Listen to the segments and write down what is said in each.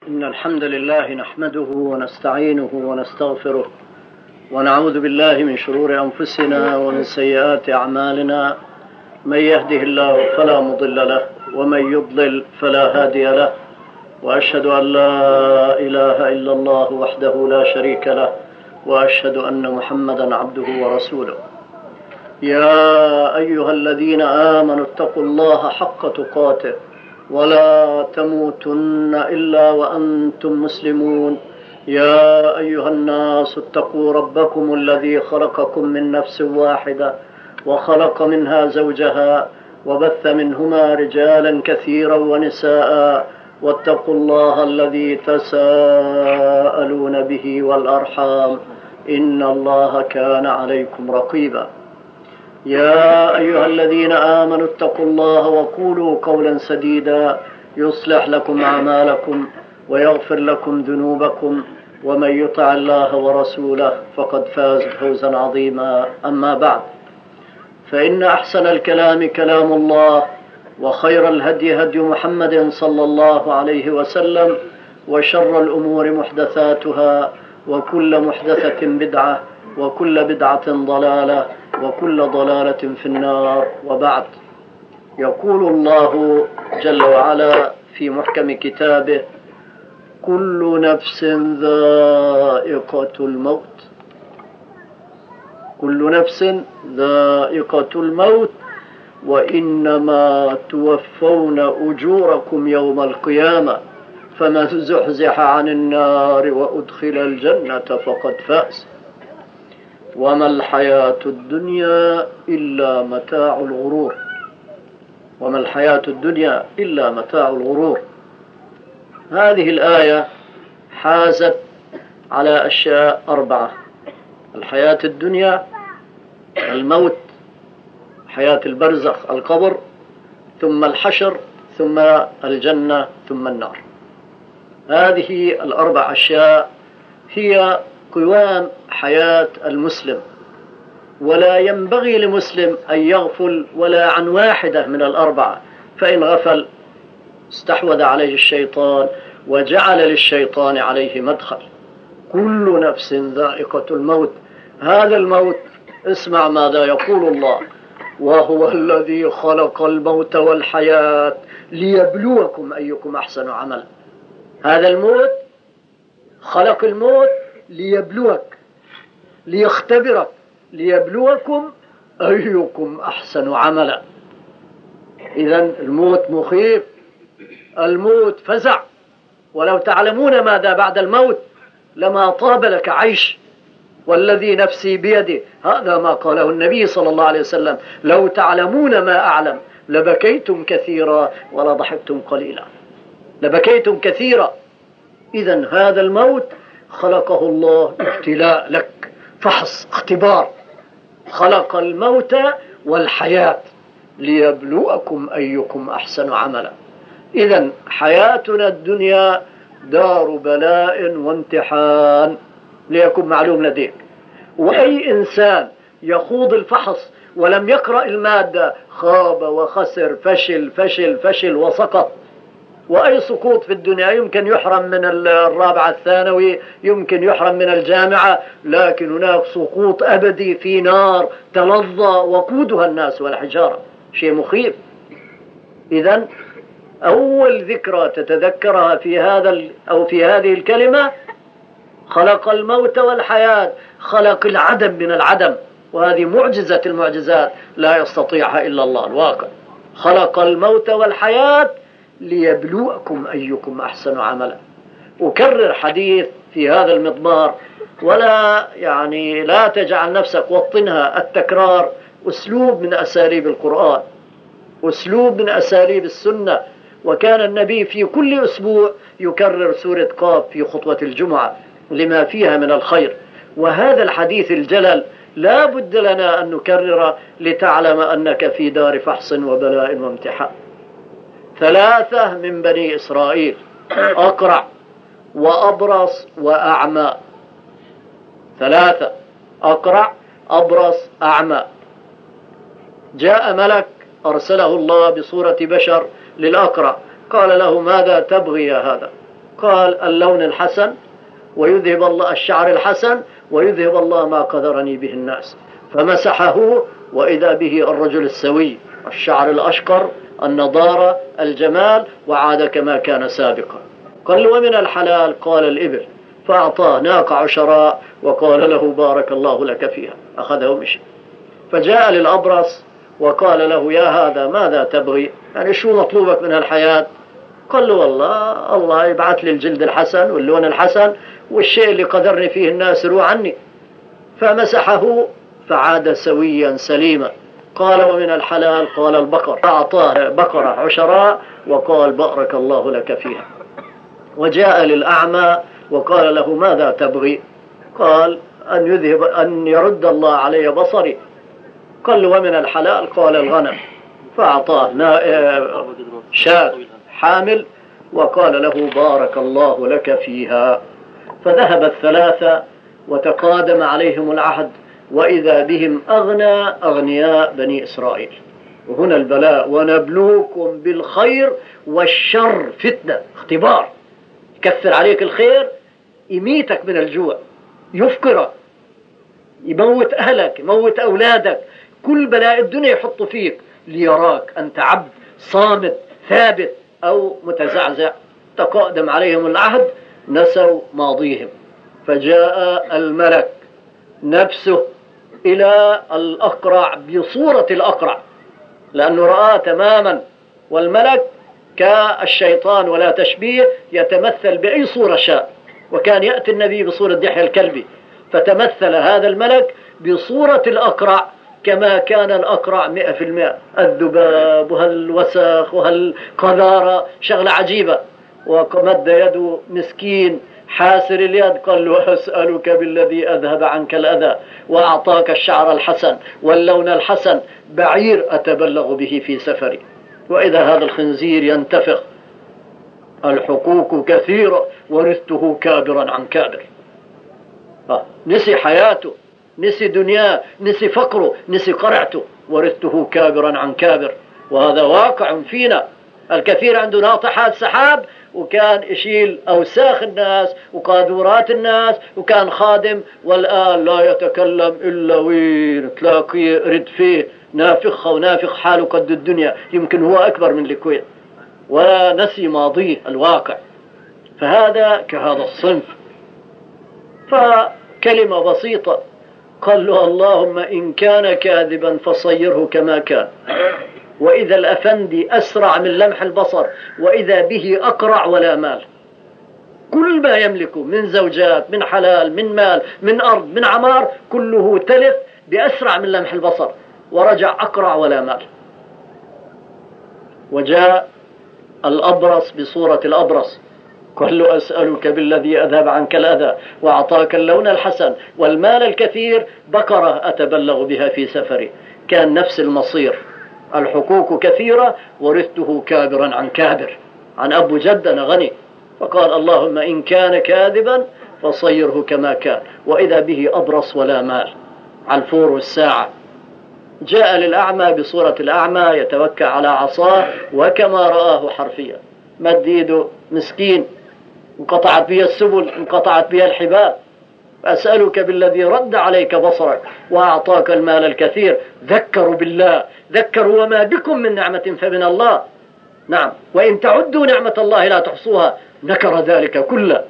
إن الحمد لله نحمده ونستعينه ونستغفره ونعوذ بالله من شرور أنفسنا ومن سيئات أعمالنا. من يهده الله فلا مضل له ومن يضلل فلا هادي له، وأشهد أن لا إله إلا الله وحده لا شريك له، وأشهد أن محمدا عبده ورسوله. يا أيها الذين آمنوا اتقوا الله حق تقاته ولا تموتن إلا وأنتم مسلمون. يا أيها الناس اتقوا ربكم الذي خلقكم من نفس واحدة وخلق منها زوجها وبث منهما رجالا كثيرا ونساء، واتقوا الله الذي تساءلون به والأرحام إن الله كان عليكم رقيبا. يا أيها الذين آمنوا اتقوا الله وقولوا قولا سديدا يصلح لكم أعمالكم ويغفر لكم ذنوبكم، ومن يطع الله ورسوله فقد فاز فوزا عظيما. أما بعد، فإن أحسن الكلام كلام الله، وخير الهدي هدي محمد صلى الله عليه وسلم، وشر الأمور محدثاتها، وكل محدثة بدعة، وكل بدعة ضلالة، وكل ضلالة في النار. وبعد، يقول الله جل وعلا في محكم كتابه: كل نفس ذائقة الموت. كل نفس ذائقة الموت، وإنما توفون أجوركم يوم القيامة، فمن زحزح عن النار وأدخل الجنة فقد فاز، وما الحياة الدنيا إلا متاع الغرور. وما الحياة الدنيا إلا متاع الغرور. هذه الآية حازت على أشياء 4: الحياة الدنيا، الموت، حياة البرزخ القبر، ثم الحشر، ثم الجنة، ثم النار. هذه 4 أشياء هي قوام حياة المسلم، ولا ينبغي لمسلم أن يغفل ولا عن واحدة من 4، فإن غفل استحوذ عليه الشيطان وجعل للشيطان عليه مدخل. كل نفس ذائقة الموت. هذا الموت، اسمع ماذا يقول الله: وهو الذي خلق الموت والحياة ليبلوكم أيكم أحسن عملا. هذا الموت، خلق الموت ليبلوك، ليختبرك، ليبلوكم أيكم أحسن عملا. إذن الموت مخيف، الموت فزع، ولو تعلمون ماذا بعد الموت لما طاب لك عيش. والذي نفسي بيده، هذا ما قاله النبي صلى الله عليه وسلم: لو تعلمون ما أعلم لبكيتم كثيرا ولضحكتم قليلا. لبكيتم كثيرا. إذن هذا الموت خلقه الله ابتلاء لك، فحص، اختبار. خلق الموت والحياة ليبلوكم أيكم أحسن عملا. إذن حياتنا الدنيا دار بلاء وامتحان، ليكن معلوم لديك. وأي إنسان يخوض الفحص ولم يقرأ المادة خاب وخسر، فشل فشل فشل وسقط. وأي سقوط في الدنيا، يمكن يحرم من الرابعة الثانوي، يمكن يحرم من الجامعة، لكن هناك سقوط أبدي في نار تلظى وقودها الناس والحجارة. شيء مخيف. إذن أول ذكرى تتذكرها في هذه الكلمة: خلق الموت والحياة. خلق العدم من العدم، وهذه معجزة المعجزات لا يستطيعها إلا الله الواقع. خلق الموت والحياة ليبلوكم أيكم أحسن عملا. أكرر حديث في هذا المضمار، ولا لا تجعل نفسك وطنها. التكرار أسلوب من أساليب القرآن، أسلوب من أساليب السنة. وكان النبي في كل أسبوع يكرر سورة قاف في خطوة الجمعة لما فيها من الخير. وهذا الحديث الجلل لا بد لنا أن نكرره لتعلم أنك في دار فحص وبلاء وامتحان. 3 من بني إسرائيل: أقرع وأبرص وأعمى. 3: أقرع، أبرص، أعمى. جاء ملك أرسله الله بصورة بشر للأقرع، قال له: ماذا تبغي يا هذا؟ قال اللون الحسن ويذهب الله الشعر الحسن ويذهب الله ما قدرني به الناس. فمسحه وإذا به الرجل السوي، الشعر الأشقر، النضارة، الجمال، وعاد كما كان سابقا. قال ومن الحلال؟ قال الإبل، فأعطاه ناقة عشراء وقال له بارك الله لك فيها، أخذه ومشي. فجاء للأبرص وقال له يا هذا ماذا تبغي؟ يعني شو مطلوبك من الحياة؟ قال له والله الله يبعث لي الجلد الحسن واللون الحسن والشيء اللي قدرني فيه الناس روح عني. فمسحه فعاد سويا سليما. قال ومن الحلال؟ قال البقر، أعطاه بقرة عشراء وقال بارك الله لك فيها. وجاء للأعمى وقال له ماذا تبغي؟ قال أن يرد الله علي بصري. قال له ومن الحلال؟ قال الغنم، فأعطاه شاة حامل وقال له بارك الله لك فيها. فذهب الثلاثة وتقادم عليهم العهد وإذا بهم أغنى أغنياء بني إسرائيل. وهنا البلاء، ونبلوكم بالخير والشر فتنة، اختبار. يكثر عليك الخير يميتك من الجوع، يفقرك، يموت أهلك، يموت أولادك، كل بلاء الدنيا يحط فيك ليراك أنت عبد صامد ثابت أو متزعزع. تقادم عليهم العهد نسوا ماضيهم. فجاء الملك نفسه إلى الأقرع بصورة الأقرع، لأنه رأى تماما، والملك كالشيطان ولا تشبيه، يتمثل بأي صورة شاء. وكان يأتي النبي بصورة دحية الكلبي، فتمثل هذا الملك بصورة الأقرع كما كان الأقرع 100%، الذباب وهالوسخ وهالقذارة، شغلة عجيبة. ومد يده مسكين حاسر اليد، قال له أسألك بالذي أذهب عنك الأذى وأعطاك الشعر الحسن واللون الحسن، بعير أتبلغ به في سفري. وإذا هذا الخنزير ينتفخ، الحقوق كثيرة ورثته كابرا عن كابر. نسي حياته، نسي دنياه، نسي فقره، نسي قرعته، ورثته كابرا عن كابر. وهذا واقع فينا. الكثير عنده ناطحات سحاب وكان يشيل أوساخ الناس وقاذورات الناس وكان خادم، والآن لا يتكلم إلا وين تلاقيه رد فيه نافخة ونافخ حاله قد الدنيا، يمكن هو أكبر من الكويت، ونسي ماضيه الواقع. فهذا كهذا الصنف. فكلمة بسيطة، قال له اللهم إن كان كاذبا فصيره كما كان. وإذا الأفندي أسرع من لمح البصر وإذا به أقرع ولا مال، كل ما يملكه من زوجات، من حلال، من مال، من أرض، من عمار، كله تلف بأسرع من لمح البصر، ورجع أقرع ولا مال. وجاء الأبرص بصورة الأبرص، قال له أسألك بالذي أذهب عنك الأذى وأعطاك اللون الحسن والمال الكثير، بقرة أتبلغ بها في سفري. كان نفس المصير، الحقوق كثيرة ورثته كابرا عن كابر، عن أبو جد أنا غني. فقال اللهم إن كان كاذبا فصيره كما كان. وإذا به أبرص ولا مال، على الفور والساعة. جاء للأعمى بصورة الأعمى يتوكى على عصاه وكما رآه حرفيا، مد يده مسكين، انقطعت به السبل، انقطعت به الحبال. أسألك بالذي رد عليك بصرك وأعطاك المال الكثير. ذكروا بالله، ذكروا وما بكم من نعمة فمن الله. نعم، وإن تعدوا نعمة الله لا تحصوها. ذكر ذلك كله.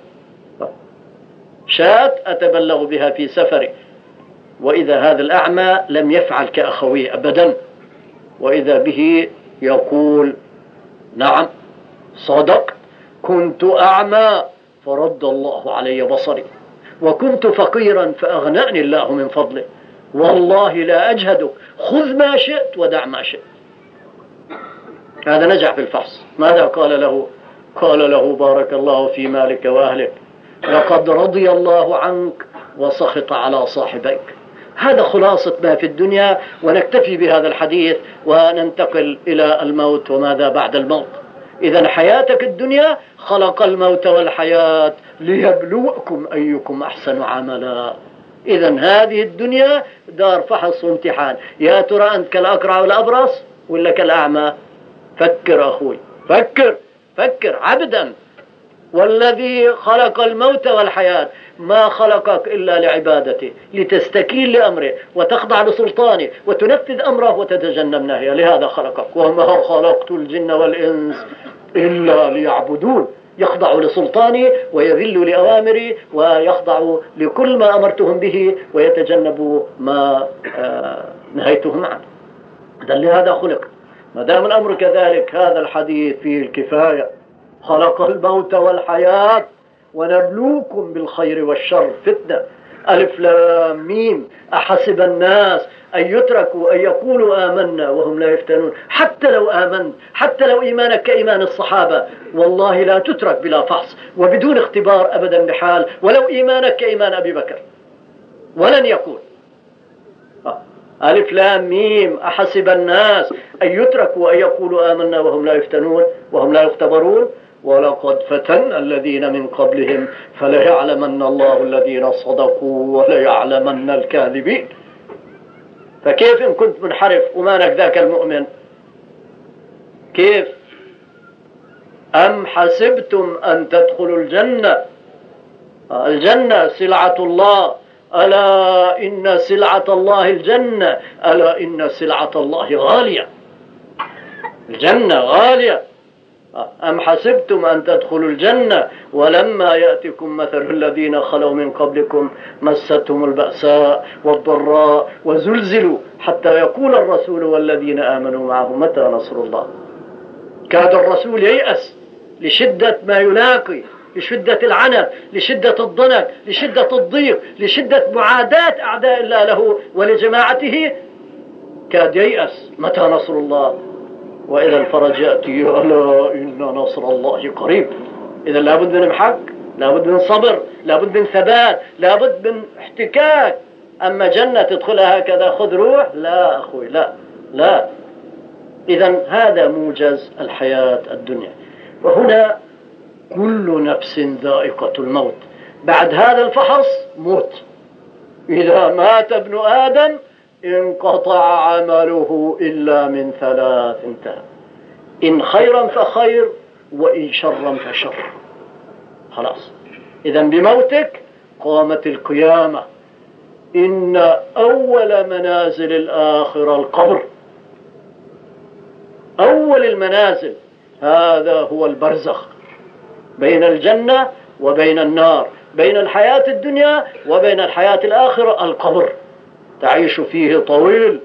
شاة أتبلغ بها في سفري. وإذا هذا الأعمى لم يفعل كأخويه أبدا، وإذا به يقول نعم صدقت، كنت أعمى فرد الله علي بصري، وكنت فقيرا فأغنأني الله من فضله، والله لا أجهدك، خذ ما شئت ودع ما شئت. هذا نجح في الفحص. ماذا قال له؟ قال له بارك الله في مالك وأهلك، لقد رضي الله عنك وسخط على صاحبيك. هذا خلاصة ما في الدنيا، ونكتفي بهذا الحديث وننتقل إلى الموت وماذا بعد الموت. إذن حياتك الدنيا خلق الموت والحياة ليبلوكم أيكم أحسن عملا. إذن هذه الدنيا دار فحص وامتحان. يا ترى أنت كالأقرع والأبرص ولا كالأعمى؟ فكر أخوي، فكر عبدا. والذي خلق الموت والحياة ما خلقك إلا لعبادته، لتستكين لأمره وتخضع لسلطانه وتنفذ أمره وتتجنب نهيه. لهذا خلقك. وما خلقت الجن والإنس إلا ليعبدون. يخضع لسلطاني ويذل لأوامري ويخضع لكل ما أمرتهم به ويتجنب ما نهيتهم عنه. لهذا خلق. ما دام الأمر كذلك هذا الحديث فيه الكفاية. خلق الموت والحياة ونبلوكم بالخير والشر فتنة. ألف لام ميم. أحسب الناس أن يتركوا أن يقولوا آمنا وهم لا يفتنون. حتى لو آمنت، حتى لو إيمانك كإيمان الصحابة، والله لا تترك بلا فحص وبدون اختبار أبدا بحال، ولو إيمانك كإيمان أبي بكر ولن يكون. ألف لام ميم. أحسب الناس أن يتركوا أن يقولوا آمنا وهم لا يفتنون وهم لا يختبرون. ولقد فتن الذين من قبلهم فليعلمن الله الذين صدقوا وليعلمن الكاذبين. فكيف إن كنت منحرف ومانك ذاك المؤمن؟ كيف؟ أم حسبتم أن تدخلوا الجنة. الجنة سلعة الله. ألا إن سلعة الله الجنة. ألا إن سلعة الله غالية. الجنة غالية. أم حسبتم أن تدخلوا الجنة ولما يأتكم مثل الذين خلوا من قبلكم مستهم البأساء والضراء وزلزلوا حتى يقول الرسول والذين آمنوا معه متى نصر الله. كاد الرسول ييأس لشدة ما يلاقي، لشدة العنت، لشدة الضنك، لشدة الضيق، لشدة معاداة أعداء الله له ولجماعته. كاد ييأس متى نصر الله. وإذا الفرج يأتي ألا إن نصر الله قريب. إذا لابد من محك، لابد من صبر، لابد من ثبات، لابد من احتكاك. أما جنة تدخلها هكذا خذ روح، لا أخوي، لا لا. إذا هذا موجز الحياة الدنيا. وهنا كل نفس ذائقة الموت. بعد هذا الفحص موت. إذا مات ابن آدم انقطع عمله إلا من ثلاث. انتهى. إن خيرا فخير وإن شرا فشر. خلاص. إذا بموتك قامت القيامة. إن أول منازل الآخرة القبر. أول المنازل هذا هو البرزخ بين الجنة وبين النار، بين الحياة الدنيا وبين الحياة الآخرة القبر. تعيش فيه طويل.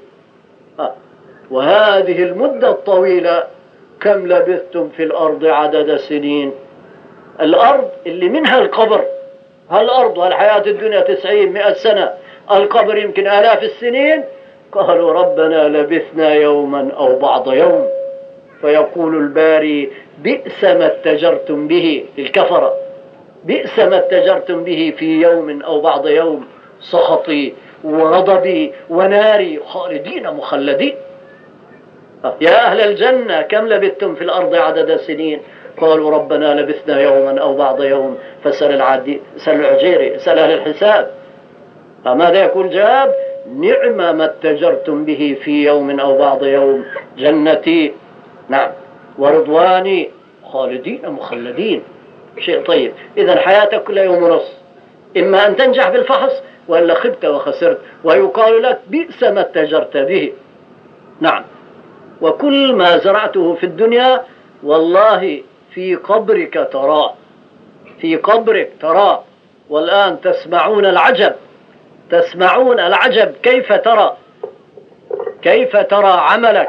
وهذه المدة الطويلة كم لبثتم في الأرض عدد سنين. الأرض اللي منها القبر. هالأرض والحياة الدنيا 90-100 سنة، القبر يمكن آلاف السنين. قالوا ربنا لبثنا يوما أو بعض يوم. فيقول الباري بئس ما اتجرتم به للكفرة، بئس ما اتجرتم به في يوم أو بعض يوم، سخطي وغضبي وناري خالدين مخلدين. يا أهل الجنة كم لبثتم في الأرض عدد سنين؟ قالوا ربنا لبثنا يوما أو بعض يوم. فسأل العجيري، سأل أهل الحساب. فماذا يقول جواب؟ نعم ما اتجرتم به في يوم أو بعض يوم، جنتي نعم ورضواني خالدين مخلدين. شيء طيب. إذا حياتك كل يوم ونص، إما أن تنجح بالفحص وإلا خبت وخسرت. ويقال لك بئس ما اتجرت به. نعم. وكل ما زرعته في الدنيا والله في قبرك تراه، في قبرك تراه. والآن تسمعون العجب، تسمعون العجب. كيف ترى، كيف ترى عملك،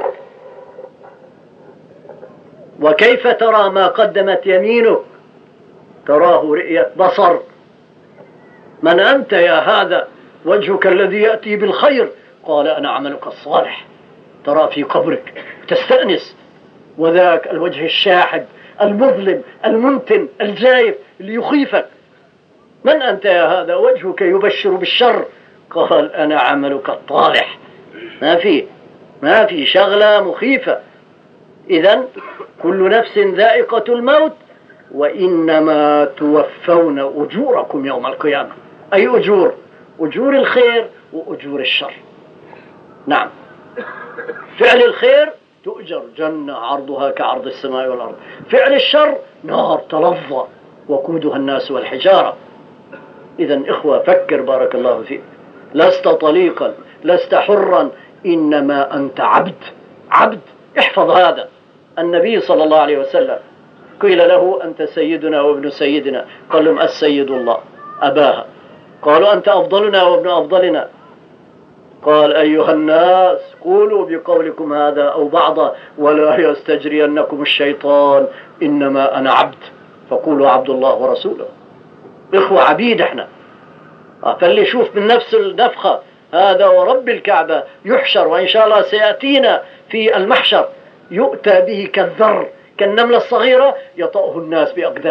وكيف ترى ما قدمت يمينك. تراه رؤية بصر. من أنت يا هذا؟ وجهك الذي يأتي بالخير. قال أنا عملك الصالح. ترى في قبرك تستأنس. وذاك الوجه الشاحب المظلم المنتن الجايف اللي يخيفك. من أنت يا هذا؟ وجهك يبشر بالشر. قال أنا عملك الطالح. ما في شغلة مخيفة. إذن كل نفس ذائقة الموت وإنما توفون أجوركم يوم القيامة. أي أجور؟ أجور الخير وأجور الشر. نعم. فعل الخير تؤجر جنة عرضها كعرض السماء والأرض. فعل الشر نار تلظى وقودها الناس والحجارة. إذا إخوة فكر بارك الله فيك، لست طليقا، لست حرا، إنما أنت عبد. عبد. احفظ هذا. النبي صلى الله عليه وسلم قيل له أنت سيدنا وابن سيدنا، قال لهم السيد الله أباها. قالوا أنت أفضلنا وابن أفضلنا، قال أيها الناس قولوا بقولكم هذا أو بعضا ولا يستجرينكم الشيطان، إنما أنا عبد فقولوا عبد الله ورسوله. إخوة عبيد احنا. فاللي يشوف من نفس النفخة هذا ورب الكعبة يحشر، وإن شاء الله سيأتينا في المحشر، يؤتى به كالذر كالنملة الصغيرة يطأه الناس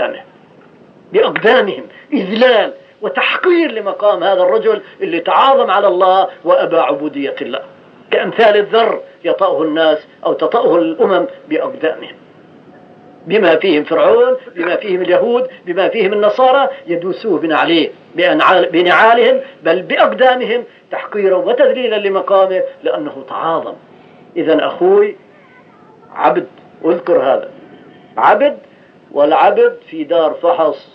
بأقدامهم، إذلال وتحقير لمقام هذا الرجل اللي تعاظم على الله وأبى عبودية الله. كأمثال الذر يطأه الناس أو تطأه الأمم بأقدامهم، بما فيهم فرعون، بما فيهم اليهود، بما فيهم النصارى، يدوسوه بنعالهم بل بأقدامهم تحقيرا وتذليلا لمقامه لأنه تعاظم. إذن أخوي عبد، اذكر هذا، عبد، والعبد في دار فحص.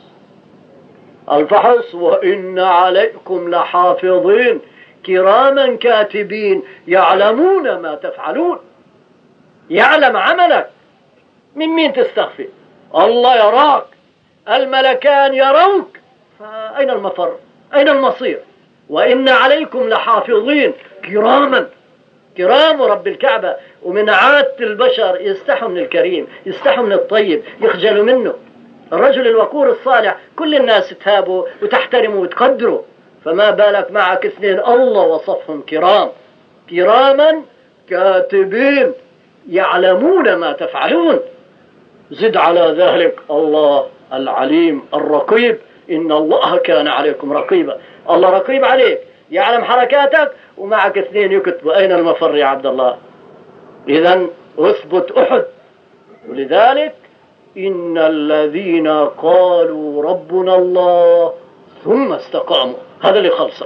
الفحص وإن عليكم لحافظين كراما كاتبين يعلمون ما تفعلون. يعلم عملك. من مين تستخفي؟ الله يراك، الملكان يروك، فأين المفر؟ أين المصير؟ وإن عليكم لحافظين كراما. كرام رب الكعبة. ومن عادة البشر يستحوا من الكريم، يستحوا من الطيب، يخجلوا منه. الرجل الوقور الصالح كل الناس تهابه وتحترمه وتقدره، فما بالك معك اثنين الله وصفهم كرام، كراما كاتبين يعلمون ما تفعلون. زد على ذلك الله العليم الرقيب، إن الله كان عليكم رقيبا. الله رقيب عليك، يعلم حركاتك، ومعك اثنين يكتبوا. أين المفر يا عبد الله؟ إذن اثبت أحد. ولذلك إن الذين قالوا ربنا الله ثم استقاموا، هذا اللي خلصه.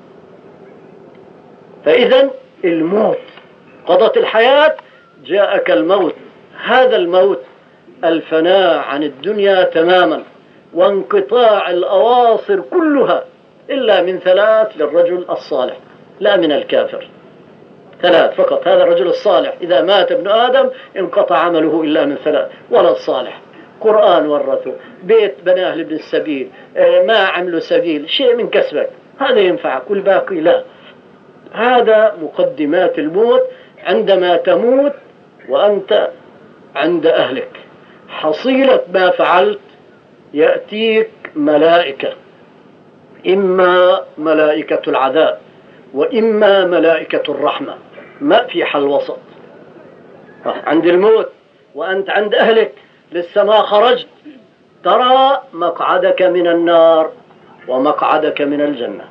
فإذن الموت، قضت الحياة جاءك الموت. هذا الموت الفناء عن الدنيا تماما، وانقطاع الأواصر كلها إلا من ثلاث للرجل الصالح، لا من الكافر. ثلاث فقط. هذا الرجل الصالح إذا مات ابن آدم انقطع عمله إلا من ثلاث. ولد صالح، قرآن ورثه، بيت بناه لابن السبيل، ما عملوا سبيل، شيء من كسبك، هذا ينفعك، والباقي لا. هذا مقدمات الموت. عندما تموت وأنت عند أهلك، حصيلة ما فعلت يأتيك ملائكة، إما ملائكة العذاب وإما ملائكة الرحمة، ما في حل وسط. عند الموت وأنت عند أهلك لسه ما خرجت، ترى مقعدك من النار ومقعدك من الجنة.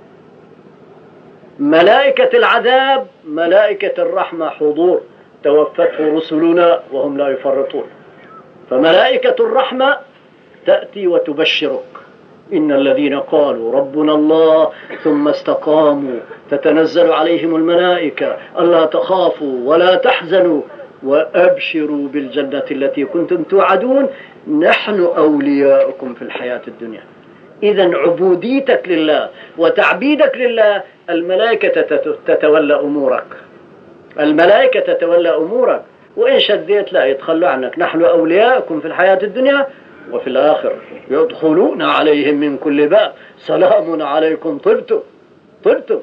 ملائكة العذاب ملائكة الرحمة حضور، توفته رسلنا وهم لا يفرطون. فملائكة الرحمة تأتي وتبشرك، إن الذين قالوا ربنا الله ثم استقاموا تتنزل عليهم الملائكة ألا تخافوا ولا تحزنوا وأبشروا بالجنة التي كنتم توعدون نحن أولياؤكم في الحياة الدنيا. إذن عبوديتك لله وتعبيدك لله، الملائكة تتولى أمورك، الملائكة تتولى أمورك. وإن شديت لا يتخلوا عنك. نحن أولياؤكم في الحياة الدنيا وفي الآخر يدخلون عليهم من كل باب سلام عليكم طبتم.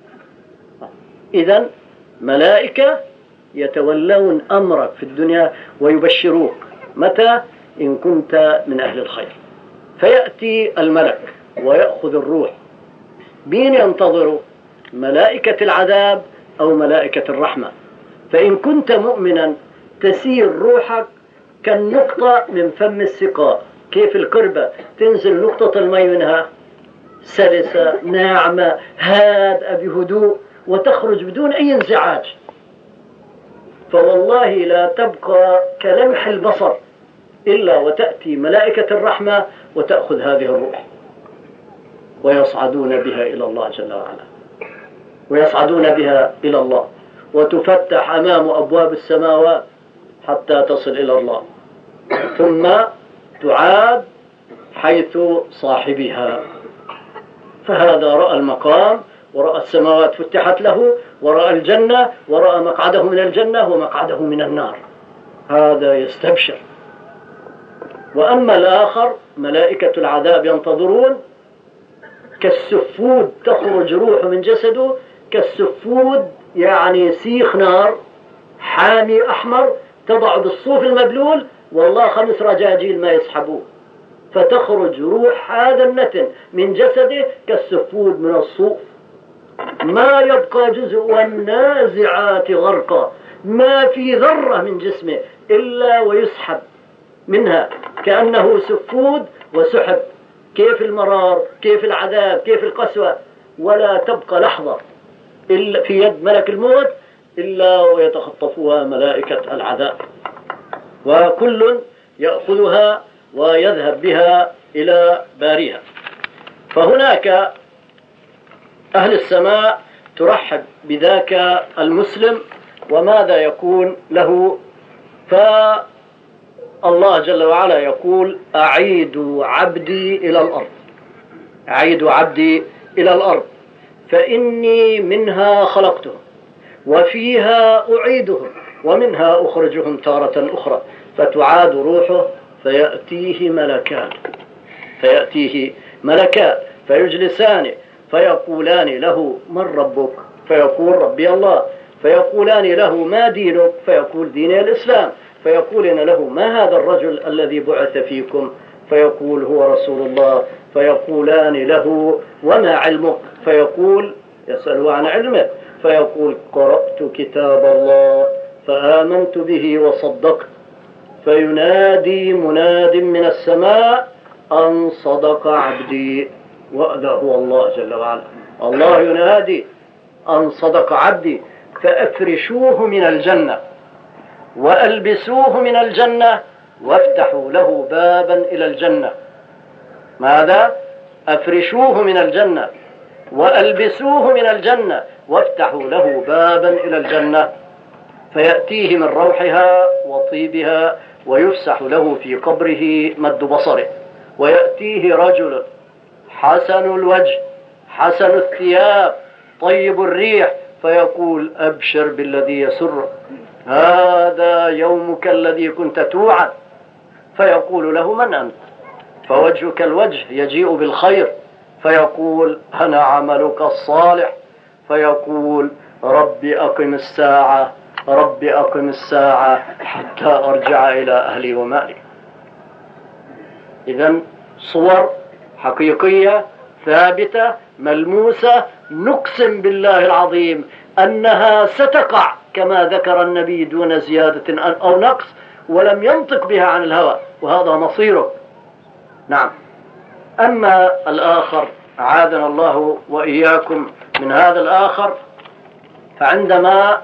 إذن ملائكة يتولون أمرك في الدنيا ويبشروك. متى؟ إن كنت من أهل الخير. فيأتي الملك ويأخذ الروح. مين ينتظره؟ ملائكة العذاب أو ملائكة الرحمة. فإن كنت مؤمنا تسير روحك كالنقطة من فم السقاء. كيف القربة تنزل نقطة الماء منها سلسة ناعمة هادئة بهدوء وتخرج بدون أي انزعاج، فوالله لا تبقى كلمح البصر إلا وتأتي ملائكة الرحمة وتأخذ هذه الروح ويصعدون بها إلى الله جل وعلا، ويصعدون بها إلى الله، وتفتح أمام أبواب السماوات حتى تصل إلى الله، ثم تعاد حيث صاحبها. فهذا رأى المقام ورأى السماوات فتحت له ورأى الجنة ورأى مقعده من الجنة ومقعده من النار، هذا يستبشر. وأما الآخر ملائكة العذاب ينتظرون كالسفود، تخرج روحه من جسده كالسفود، يعني سيخ نار حامي أحمر تضع بالصوف المبلول، والله 5 رجاجيل ما يسحبوه، فتخرج روح هذا النتن من جسده كالسفود من الصوف، ما يبقى جزء، والنازعات غرقا، ما في ذرة من جسمه إلا ويسحب منها، كأنه سفود وسحب. كيف المرار، كيف العذاب، كيف القسوة، ولا تبقى لحظة إلا في يد ملك الموت إلا ويتخطفها ملائكة العذاب، وكل يأخذها ويذهب بها إلى باريها. فهناك أهل السماء ترحب بذاك المسلم، وماذا يكون له؟ فالله جل وعلا يقول: أعيدوا عبدي إلى الأرض، أعيدوا عبدي إلى الأرض فإني منها خلقتهم وفيها أعيدهم ومنها أخرجهم تارة أخرى. فتعاد روحه فيأتيه ملكان فيجلسان فيقولان له: من ربك؟ فيقول: ربي الله. فيقولان له: ما دينك؟ فيقول: ديني الإسلام. فيقولن له: ما هذا الرجل الذي بعث فيكم؟ فيقول: هو رسول الله. فيقولان له: وما علمك؟ فيقول: يسأل عن علمه. فيقول: قرأت كتاب الله فآمنت به وصدقت. فينادي مناد من السماء: أن صدق عبدي. وهذا هو الله جل وعلا، الله ينادي: أن صدق عبدي. فأفرشوه من الجنة وألبسوه من الجنة وافتحوا له بابا إلى الجنة. ماذا؟ أفرشوه من الجنة وألبسوه من الجنة وافتحوا له بابا إلى الجنة، فيأتيه من روحها وطيبها ويفسح له في قبره مد بصره. ويأتيه رجل حسن الوجه حسن الثياب طيب الريح، فيقول: أبشر بالذي يسرك، هذا يومك الذي كنت توعد. فيقول له: من أنت؟ فوجهك الوجه يجيء بالخير. فيقول: أنا عملك الصالح. فيقول: ربي أقم الساعة، ربي أقم الساعة حتى أرجع إلى أهلي ومالي. إذن صور حقيقية ثابتة ملموسة، نقسم بالله العظيم أنها ستقع كما ذكر النبي دون زيادة أو نقص، ولم ينطق بها عن الهوى، وهذا مصيره. نعم. أما الآخر، أعاذنا الله وإياكم من هذا الآخر، فعندما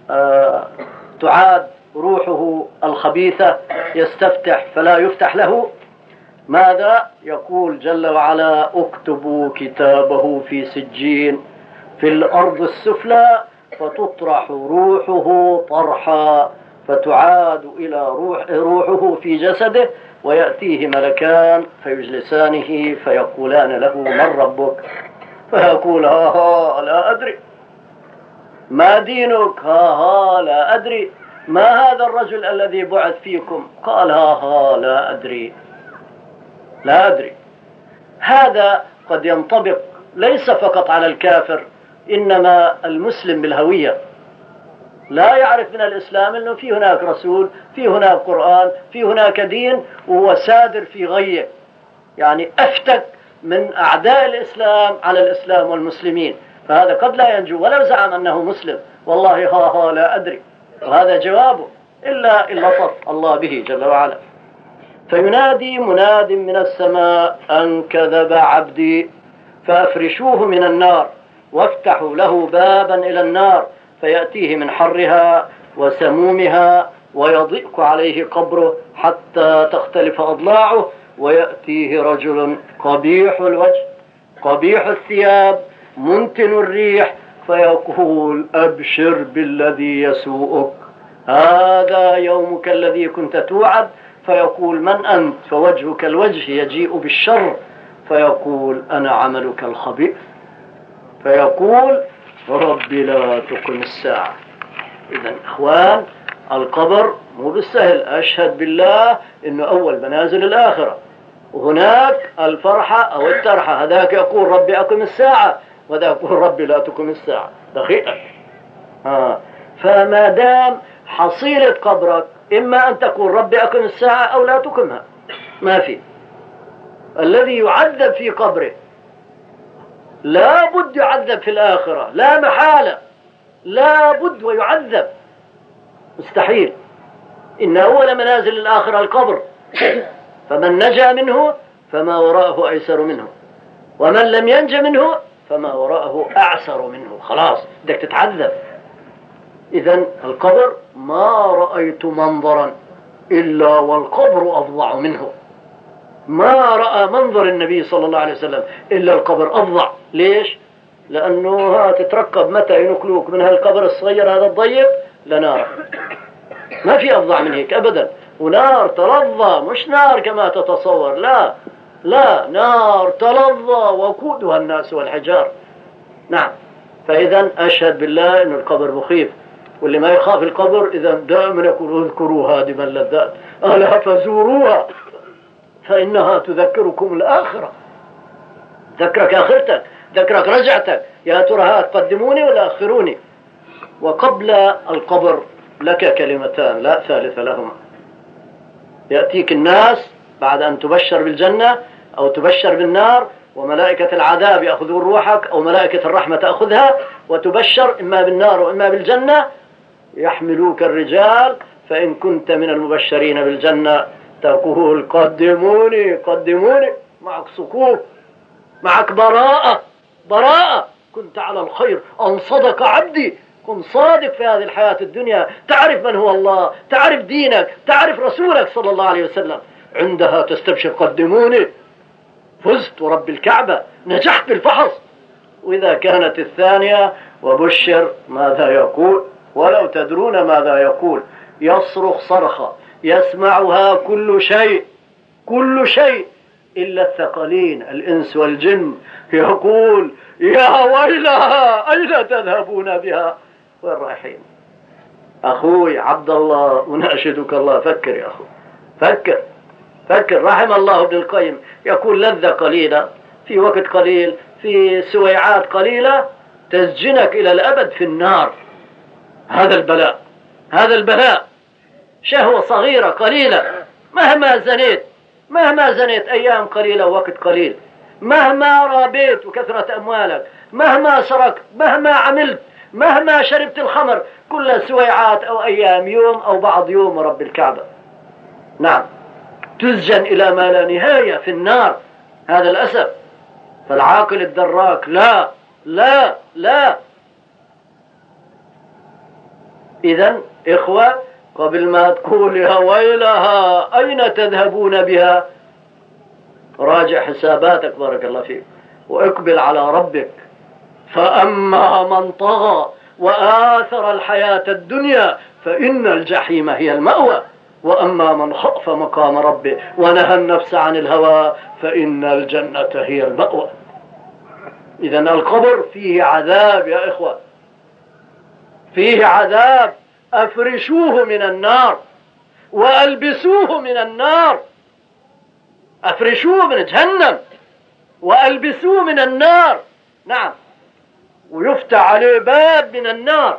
تعاد روحه الخبيثة يستفتح فلا يفتح له. ماذا يقول جل وعلا؟ اكتبوا كتابه في سجين في الأرض السفلى فتطرح روحه طرحا، فتعاد إلى روحه في جسده، ويأتيه ملكان فيجلسانه فيقولان له: من ربك؟ فيقول: ها لا أدري. ما دينك؟ ها لا أدري. ما هذا الرجل الذي بعث فيكم؟ قال: ها لا أدري، لا أدري. هذا قد ينطبق ليس فقط على الكافر، إنما المسلم بالهوية لا يعرف من الإسلام أنه في هناك رسول، في هناك قرآن، في هناك دين، وهو سادر في غيه، يعني أفتك من أعداء الإسلام على الإسلام والمسلمين. فهذا قد لا ينجو ولو زعم أنه مسلم، والله ها لا أدري، وهذا جوابه إلا إن لطف الله به جل وعلا. فينادي مناد من السماء: أن كذب عبدي، فأفرشوه من النار وافتحوا له بابا إلى النار، فيأتيه من حرها وسمومها ويضيق عليه قبره حتى تختلف أضلاعه. ويأتيه رجل قبيح الوجه قبيح الثياب منتن الريح، فيقول: أبشر بالذي يسوءك، هذا يومك الذي كنت توعد، فيقول من أنت؟ فوجهك الوجه يجيء بالشر، فيقول أنا عملك الخبيث، فيقول ربي لا تقم الساعة. إذن إخوان، القبر مو بالسهل. أشهد بالله إنه أول منازل الآخرة، وهناك الفرحة أو الترحة. هذاك يقول ربي أقم الساعة، وذا يقول ربي لا تقم الساعة. دقيقة. فما دام حصيلة قبرك إما أن تقول ربي أقم الساعة أو لا تقمها، ما في. الذي يعذب في قبره لا بد يعذب في الآخرة، لا محالة، لا بد ويعذب، مستحيل. إن أول منازل الآخرة القبر، فمن نجا منه فما وراءه أيسر منه، ومن لم ينج منه فما وراءه أعسر منه. خلاص بدك تتعذب. إذن القبر ما رأيت منظرا إلا والقبر أفظع منه. ما رأى منظر النبي صلى الله عليه وسلم إلا القبر أفظع. ليش؟ لأنه تترقب متى ينقلوك من هالقبر الصغير هذا الضيق لنار. ما في أفظع من هيك أبدا. ونار تلظى، مش نار كما تتصور، لا لا، نار تلظى وقودها الناس والحجار. نعم. فإذا أشهد بالله أن القبر مخيف، واللي ما يخاف القبر إذا دائما يقول اذكروا هادم اللذات ألا فزوروها فإنها تذكركم الآخرة. ذكرك آخرتك، ذكرك رجعتك. يا ترى هتقدموني ولا أخروني؟ وقبل القبر لك كلمتان لا ثالث لهما. يأتيك الناس بعد أن تبشر بالجنة أو تبشر بالنار، وملائكة العذاب يأخذون روحك أو ملائكة الرحمة تأخذها، وتبشر إما بالنار وإما بالجنة. يحملوك الرجال، فإن كنت من المبشرين بالجنة تقول قدموني قدموني، معك صكوك، معك براءة، براءة، كنت على الخير، أنصدك عبدي. كن صادق في هذه الحياة الدنيا، تعرف من هو الله، تعرف دينك، تعرف رسولك صلى الله عليه وسلم. عندها تستبشر قدموني، فزت ورب الكعبة، نجحت بالفحص. وإذا كانت الثانية وبشر ماذا يقول؟ ولو تدرون ماذا يقول. يصرخ صرخة يسمعها كل شيء، كل شيء إلا الثقلين الإنس والجن. يقول يا ويلها أين تذهبون بها؟ وين رايحين؟ أخوي عبد الله أناشدك الله، فكر يا أخو، فكر فكر. رحم الله ابن القيم يقول لذة قليلة في وقت قليل، في سويعات قليلة تسجنك إلى الأبد في النار. هذا البلاء، هذا البلاء. شهوة صغيرة قليلة، مهما زنيت، مهما زنيت أيام قليلة ووقت قليل، مهما رابيت وكثرة أموالك، مهما سرقت، مهما عملت، مهما شربت الخمر، كل سويعات أو أيام، يوم أو بعض يوم رب الكعبة. نعم، تسجن إلى ما لا نهاية في النار. هذا الأسف. فالعاقل الدراك لا لا لا. إذن إخوة، قبل ما تقول يا ويلها أين تذهبون بها، راجع حساباتك بارك الله فيك، وإقبل على ربك. فأما من طغى وآثر الحياة الدنيا فإن الجحيم هي المأوى، وأما من خاف مقام ربه ونهى النفس عن الهوى فإن الجنة هي المأوى. إذن القبر فيه عذاب يا إخوة، فيه عذاب. أفرشوه من النار وألبسوه من النار. أفرشوه من جهنم وألبسوه من النار. نعم. ويفتح عليه باب من النار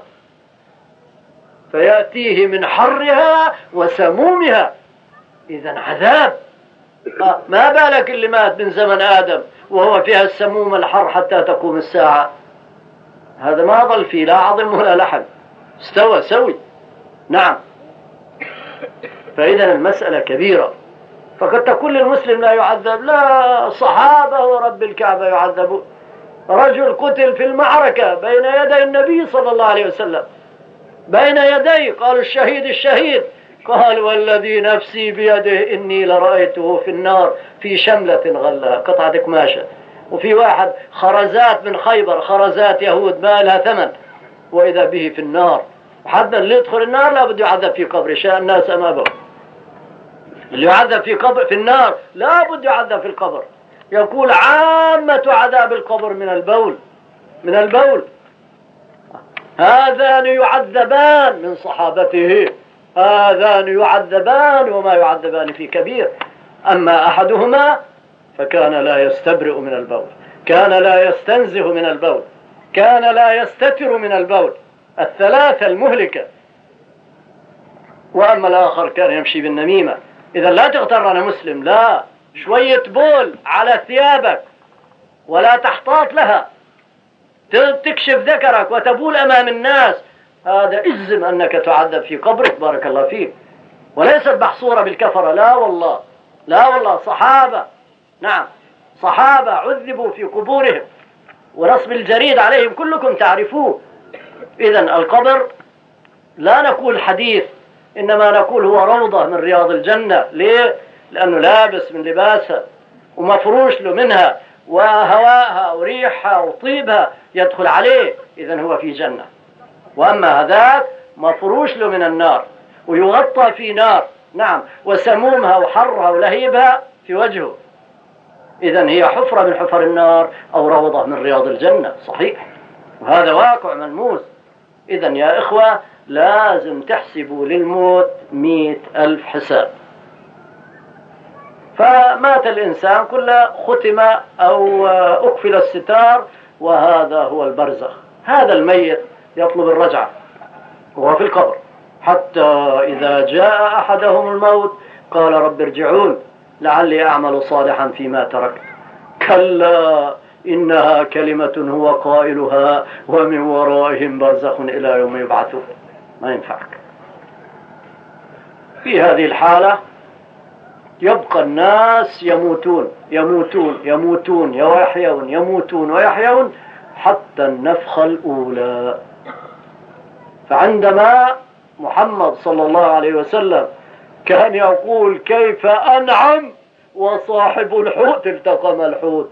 فيأتيه من حرها وسمومها. إذن عذاب. ما بالك اللي مات من زمن آدم وهو فيها السموم الحر حتى تقوم الساعة؟ هذا ما ظل فيه لا عظم ولا لحم، استوى سوي. نعم. فإذا المسألة كبيرة. فقد تقول للمسلم لا يعذب، لا، الصحابة ورب الكعبة يعذبون. رجل قتل في المعركة بين يدي النبي صلى الله عليه وسلم، بين يديه، قالوا الشهيد الشهيد، قال والذي نفسي بيده إني لرأيته في النار في شملة غلها، قطعة قماشة، وفي واحد خرزات من خيبر، خرزات يهود ما لها ثمن، وإذا به في النار. حتى اللي يدخل النار لا بده يعذب في قبره، شاء الناس أمامه. اللي يعذب في قبر في النار لا بد يعذب في القبر. يقول عامة عذاب القبر من البول، من البول. هذان يعذبان من صحابته، هذان يعذبان وما يعذبان في كبير. أما أحدهما فكان لا يستبرئ من البول، كان لا يستنزه من البول، كان لا يستتر من البول، الثلاثة المهلكة. وأما الآخر كان يمشي بالنميمة. إذا لا تغتر أنا مسلم، لا، شوية بول على ثيابك ولا تحتاط لها، تكشف ذكرك وتبول أمام الناس، هذا اجزم أنك تعذب في قبرك بارك الله فيك. وليست محصورة بالكفرة، لا والله، لا والله. صحابة، نعم، صحابة عذبوا في قبورهم ونصب الجريد عليهم كلكم تعرفوه. إذن القبر لا نقول حديث، إنما نقول هو روضة من رياض الجنة. ليه؟ لأنه لابس من لباسها ومفروش له منها وهواءها وريحها وطيبها يدخل عليه، إذن هو في جنة. وأما هذاك مفروش له من النار ويغطى في نار، نعم، وسمومها وحرها ولهيبها في وجهه. إذن هي حفرة من حفر النار أو روضة من رياض الجنة، صحيح، وهذا واقع ملموس. إذن يا إخوة لازم تحسبوا للموت 100,000 حساب. فمات الإنسان كله ختم أو أقفل الستار، وهذا هو البرزخ. هذا الميت يطلب الرجعة وهو في القبر، حتى إذا جاء أحدهم الموت قال رب ارجعون لعلي أعمل صالحا فيما تركت. كلا إنها كلمة هو قائلها ومن ورائهم برزخ إلى يوم يبعثون. ما ينفعك. في هذه الحالة يبقى الناس يموتون يموتون يموتون ويحيون، يموتون ويحيون حتى النفخة الأولى. فعندما محمد صلى الله عليه وسلم كان يقول كيف أنعم وصاحب الحوت التقم الحوت،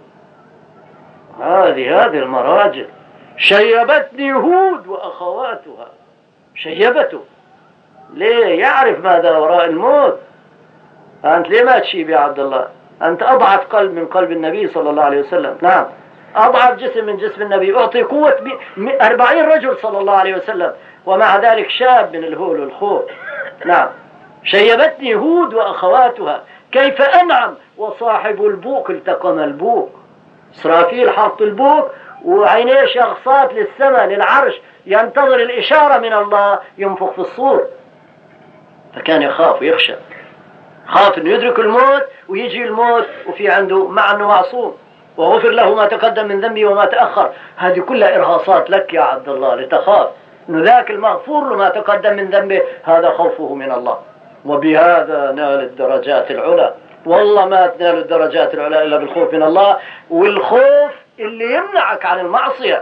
هذه المراجل شيبتني هود وأخواتها، شيبته. ليه؟ يعرف ماذا وراء الموت. أنت ليه ما تشيب يا عبد الله؟ أنت أضعف قلب من قلب النبي صلى الله عليه وسلم، نعم، أضعف جسم من جسم النبي، أعطي قوة 40 رجل صلى الله عليه وسلم، ومع ذلك شاب من الهول والخوف. نعم، شيبتني هود وأخواتها كيف أنعم وصاحب البوق التقم البوق. إسرافيل حاط البوق وعينيه شخصات للسماء للعرش، ينتظر الإشارة من الله ينفخ في الصور. فكان يخاف ويخشى، خاف أنه يدرك الموت ويجي الموت وفي عنده مع أنه معصوم وغفر له ما تقدم من ذنبه وما تأخر. هذه كلها إرهاصات لك يا عبد الله لتخاف أنه ذاك المغفور له ما تقدم من ذنبه، هذا خوفه من الله، وبهذا نال الدرجات العلى. والله ما تنال الدرجات العلى إلا بالخوف من الله، والخوف اللي يمنعك عن المعصية.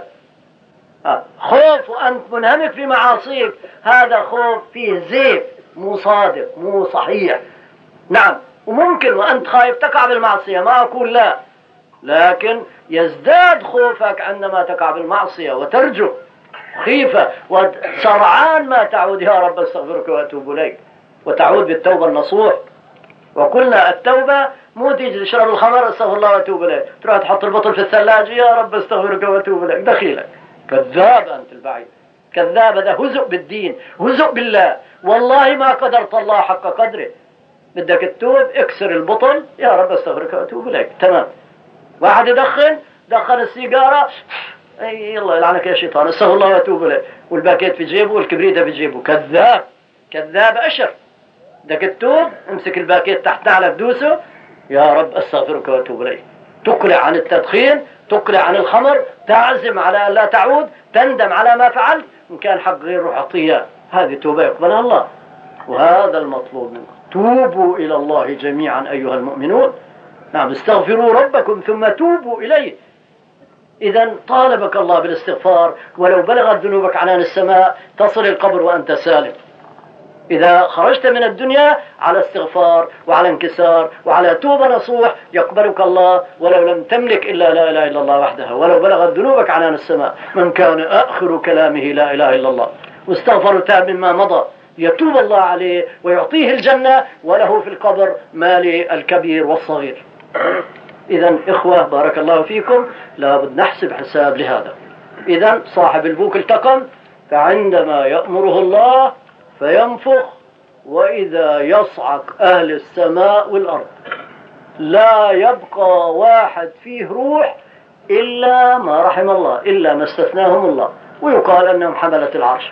خوف وأنت منهمك في معاصيك، هذا خوف فيه زيف، مو صادق، مو صحيح. نعم، وممكن وأنت خايف تقع بالمعصية، ما أقول لا، لكن يزداد خوفك عندما تقع بالمعصية وترجو خيفة وسرعان ما تعود يا رب استغفرك وأتوب إليك، وتعود بالتوبة النصوح. وقلنا التوبة مو تيجي تشرب الخمر استغفر الله وأتوب إليك، تروح تحط البطل في الثلاجة يا رب استغفرك وأتوب إليك، دخيلك كذاب أنت البعيد، كذاب. هذا هزء بالدين، هزء بالله، والله ما قدرت الله حق قدره. بدك تتوب اكسر البطل يا رب استغفرك وأتوب إليك، تمام. واحد دخن السيجارة، اي يلا يلعنك يا شيطان استغفر الله وأتوب إليك، والباكيت في جيبه والكبريتة في جيبه، كذاب كذاب أشر. بدك تتوب امسك الباكيت تحت نعلك دوسه يا رب استغفرك وأتوب إليك، تقلع عن التدخين، تقلع عن الخمر، تعزم على أن لا تعود، تندم على ما فعلت، إن كان حق غير روح أعطيه، هذه توبة يقبلها الله. وهذا المطلوب منكم، توبوا إلى الله جميعا أيها المؤمنون. نعم، استغفروا ربكم ثم توبوا إليه. إذا طالبك الله بالاستغفار، ولو بلغت ذنوبك عنان السماء تصل القبر وأنت سالم. إذا خرجت من الدنيا على استغفار وعلى انكسار وعلى توبة نصوح يقبلك الله، ولو لم تملك إلا لا إله إلا الله وحدها، ولو بلغت ذنوبك عنان السماء. من كان آخر كلامه لا إله إلا الله واستغفر تاب مما مضى يتوب الله عليه ويعطيه الجنة، وله في القبر ما للكبير والصغير. إذا إخوة بارك الله فيكم، لابد نحسب حساب لهذا. إذا صاحب البوك التقم، فعندما يأمره الله فينفخ، وإذا يصعق أهل السماء والأرض لا يبقى واحد فيه روح إلا ما رحم الله، إلا ما استثناهم الله، ويقال أنهم حملة العرش.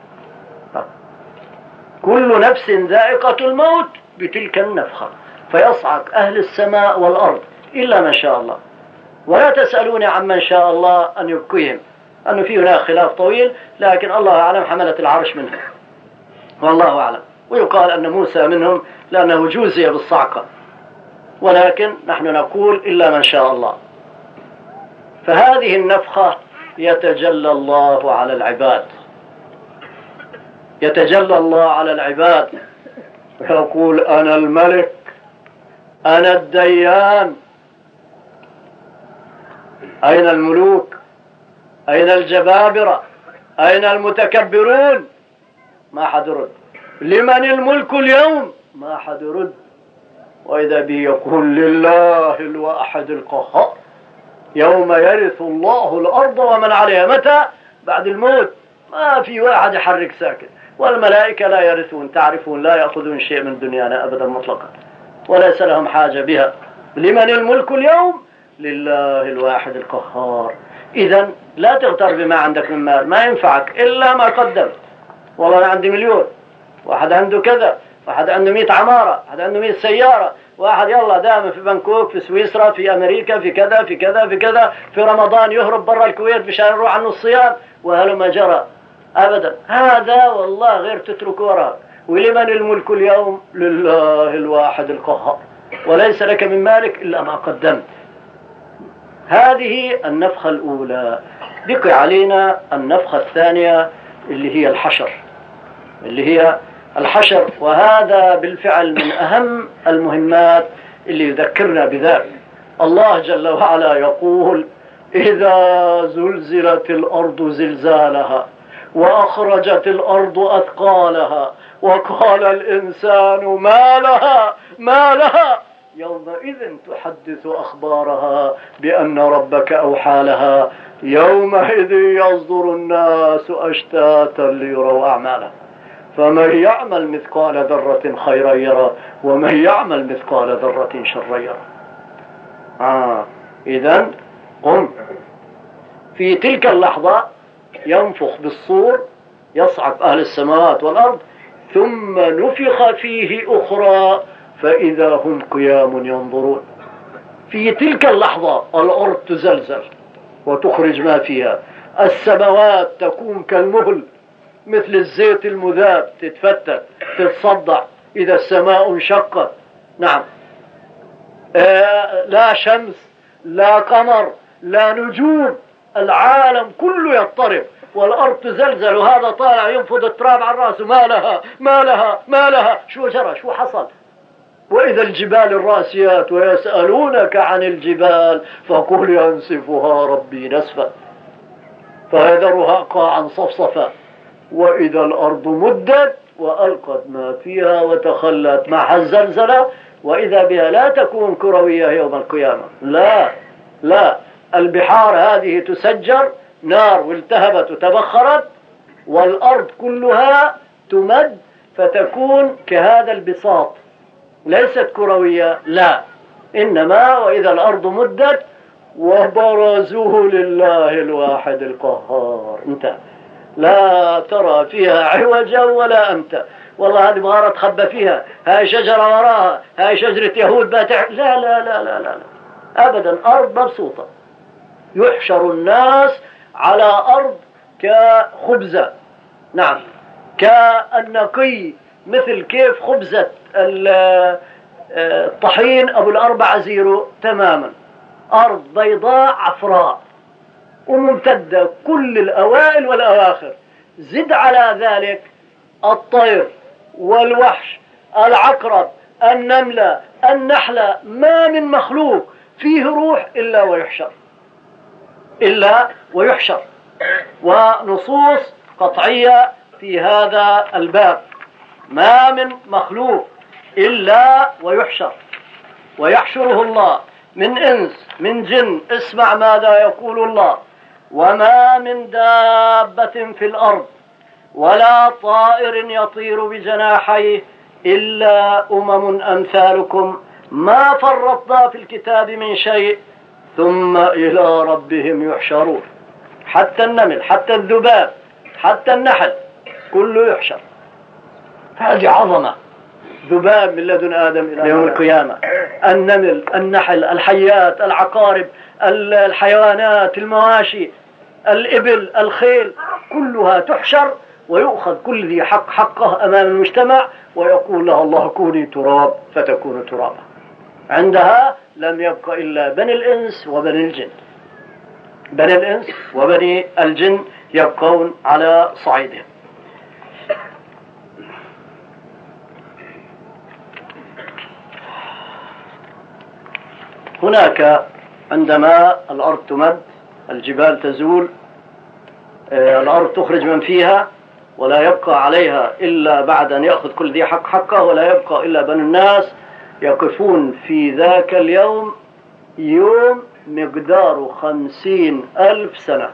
كل نفس ذائقة الموت بتلك النفخة، فيصعق أهل السماء والأرض إلا من شاء الله. ولا تسألوني عمن شاء الله أن يبقيهم، أنه في هناك خلاف طويل، لكن الله أعلم حملة العرش منهم، والله أعلم. ويقال أن موسى منهم لأنه جوزي بالصعقة، ولكن نحن نقول إلا من شاء الله. فهذه النفخة يتجلى الله على العباد، يتجلى الله على العباد ويقول أنا الملك، أنا الديان. أين الملوك؟ أين الجبابرة؟ أين المتكبرون؟ ما حد يرد. لمن الملك اليوم؟ ما حد يرد. وإذا به يقول لله الواحد القهار، يوم يرث الله الأرض ومن عليها. متى؟ بعد الموت. ما في واحد يحرك ساكت. والملائكة لا يرثون، تعرفون، لا يأخذون شيء من دنيانا أبدا مطلقا، وليس لهم حاجة بها. لمن الملك اليوم؟ لله الواحد القهار. إذن لا تغتر بما عندك من مال، ما ينفعك إلا ما قدمت. والله أنا عندي مليون، واحد عنده كذا، واحد عنده 100 عمارة، واحد عنده 100 سيارة، واحد يلا دائما في بنكوك، في سويسرا، في أمريكا، في كذا في كذا في كذا، في رمضان يهرب برا الكويت مشان يروح عنه الصيام، وهلما جرى. أبدا، هذا والله غير تترك وراء. ولمن الملك اليوم؟ لله الواحد القهار، وليس لك من مالك إلا ما قدمت. هذه النفخة الأولى. بقي علينا النفخة الثانية اللي هي الحشر، اللي هي الحشر، وهذا بالفعل من أهم المهمات اللي يذكرنا بذلك. الله جل وعلا يقول إذا زلزلت الأرض زلزالها وأخرجت الأرض أثقالها وقال الإنسان ما لها ما لها يومئذ تحدث أخبارها بأن ربك أوحى لها يومئذ يصدر الناس أشتاتا ليروا أعمالهم فمن يعمل مثقال ذرة خيرا يرى ومن يعمل مثقال ذرة شرا يرى. إذن قم. في تلك اللحظة ينفخ بالصور، يصعق أهل السماوات والأرض، ثم نفخ فيه أخرى فإذا هم قيام ينظرون. في تلك اللحظة الأرض تزلزل وتخرج ما فيها، السماوات تكون كالمهل مثل الزيت المذاب، تتفتت تتصدع إذا السماء انشقت. نعم، لا شمس لا قمر لا نجوم، العالم كله يضطرب والأرض تزلزل، وهذا طالع ينفض التراب عن رأسه، ما لها ما لها ما لها، شو جرى شو حصل؟ وإذا الجبال الراسيات ويسألونك عن الجبال فقل ينسفها ربي نسفا فيذرها قاعا صفصفا وإذا الأرض مدت وألقت ما فيها وتخلت مع الزلزلة وإذا بها لا تكون كروية يوم القيامة. لا لا، البحار هذه تسجر نار والتهبت وتبخرت، والأرض كلها تمد فتكون كهذا البساط، ليست كروية، لا، إنما وإذا الأرض مدت وبرزوا لله الواحد القهار. انت لا ترى فيها عوجا ولا أمتا. والله هذه مغارة تخبى فيها، هاي شجرة وراها، هاي شجرة يهود باتع، لا لا لا لا لا أبدا، أرض مبسوطة. يحشر الناس على أرض كخبزة، نعم، كالنقي، مثل كيف خبزة الطحين أبو الأربعة زيرو تماما، أرض بيضاء عفراء وممتدة كل الأوائل والأواخر. زد على ذلك الطير والوحش، العقرب، النملة، النحلة، ما من مخلوق فيه روح إلا ويحشر، إلا ويحشر. ونصوص قطعية في هذا الباب. ما من مخلوق إلا ويحشره الله من إنس من جن. اسمع ماذا يقول الله: وما من دابة في الأرض ولا طائر يطير بجناحيه إلا أمثالكم ما فرطنا في الكتاب من شيء ثم إلى ربهم يحشرون. حتى النمل، حتى الذباب، حتى النحل، كله يحشر. هذه عظمة. ذباب من لدن آدم إلى يوم القيامة، النمل، النحل، الحيات، العقارب، الحيوانات، المواشي، الإبل، الخيل، كلها تحشر ويؤخذ كل ذي حق حقه أمام المجتمع، ويقول لها الله كوني تراب فتكون ترابا. عندها لم يبق إلا بني الإنس وبني الجن. بني الإنس وبني الجن يبقون على صعيدهم. هناك عندما الأرض تمد، الجبال تزول، الأرض تخرج من فيها، ولا يبقى عليها إلا بعد أن يأخذ كل ذي حق حقه، ولا يبقى إلا بني الناس، يقفون في ذاك اليوم يوم مقداره 50,000 سنة.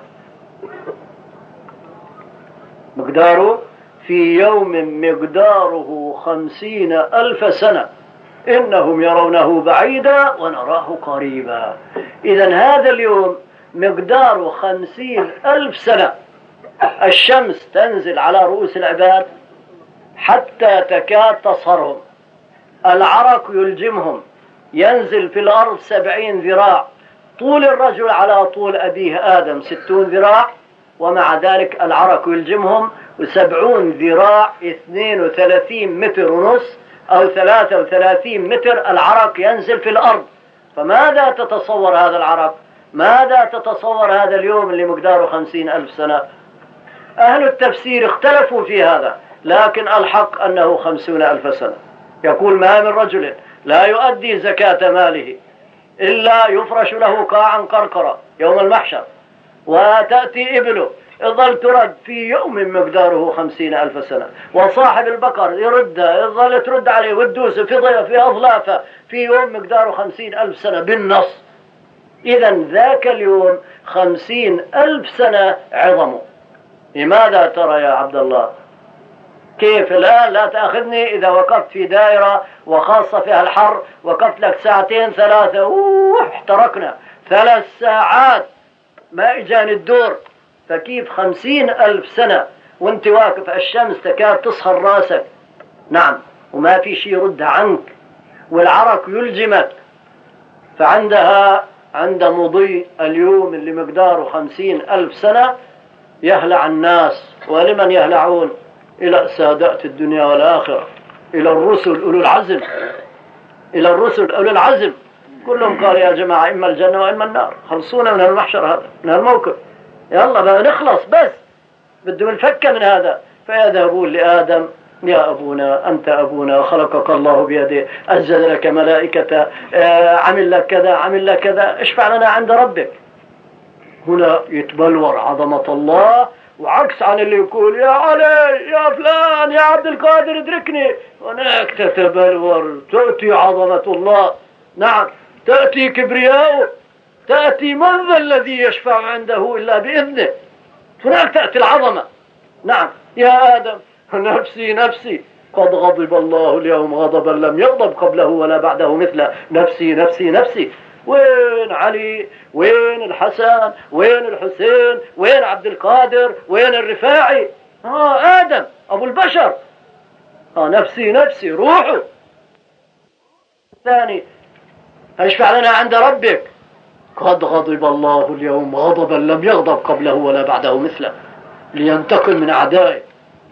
مقداره في يوم مقداره 50,000 سنة. إنهم يرونه بعيدا ونراه قريبا. إذن هذا اليوم مقداره 50,000 سنة. الشمس تنزل على رؤوس العباد حتى تكاد تصهرهم، العرق يلجمهم، ينزل في الأرض 70 ذراع، طول الرجل على طول أبيه آدم 60 ذراع، ومع ذلك العرق يلجمهم، و70 ذراع 32 متر ونص أو 33 متر العرق ينزل في الأرض. فماذا تتصور هذا العرق؟ ماذا تتصور هذا اليوم اللي مقداره 50,000 سنة؟ أهل التفسير اختلفوا في هذا، لكن الحق أنه 50,000 سنة. يقول: ما من رجل لا يؤدي زكاة ماله إلا يفرش له قاعا قرقرة يوم المحشر، وتأتي إبله يظل ترد في يوم مقداره 50,000 سنة، وصاحب البقر يردها، يظل ترد عليه وتدوس في أظلافه في يوم مقداره 50,000 سنة بالنص. إذن ذاك اليوم 50,000 سنة عظمه. لماذا ترى يا عبد الله؟ كيف الآن لا تأخذني إذا وقفت في دائرة وخاصة فيها الحر، وقفت لك ساعتين ثلاثة، احترقنا 3 ساعات ما إجاني الدور، فكيف 50,000 سنة وانت واقف الشمس تكاد تصهر راسك؟ نعم، وما في شيء يرد عنك، والعرق يلجمك. فعندها عند مضي اليوم اللي مقداره 50,000 سنة يهلع الناس. ولمن يهلعون؟ إلى سادات الدنيا والآخرة، إلى الرسل أولو العزم، إلى الرسل أولو العزم، كلهم قال يا جماعة إما الجنة وإما النار، خلصونا من المحشر هذا، من الموقف، يلا بقى نخلص، بس بدهم الفكة من هذا. فيذهبون لآدم: يا أبونا، أنت أبونا، خلقك الله بيده، أسجد لك ملائكة، عمل لك كذا، عمل لك كذا، اشفع لنا عند ربك. هنا يتبلور عظمة الله، وعكس عن اللي يقول يا علي، يا فلان، يا عبد القادر ادركني. هناك تتبلور، تأتي عظمة الله. نعم، تأتي كبرياءه، تأتي من ذا الذي يشفع عنده إلا بإذنه. هناك تأتي العظمة. نعم، يا آدم، نفسي نفسي، قد غضب الله اليوم غضبا لم يغضب قبله ولا بعده مثله، نفسي نفسي نفسي. وين علي؟ وين الحسن؟ وين الحسين؟ وين عبد القادر؟ وين الرفاعي؟ آدم أبو البشر، نفسي نفسي، روحوا. الثاني: اشفع لنا عند ربك، قد غضب الله اليوم غضبا لم يغضب قبله ولا بعده مثله، لينتقم من أعدائه.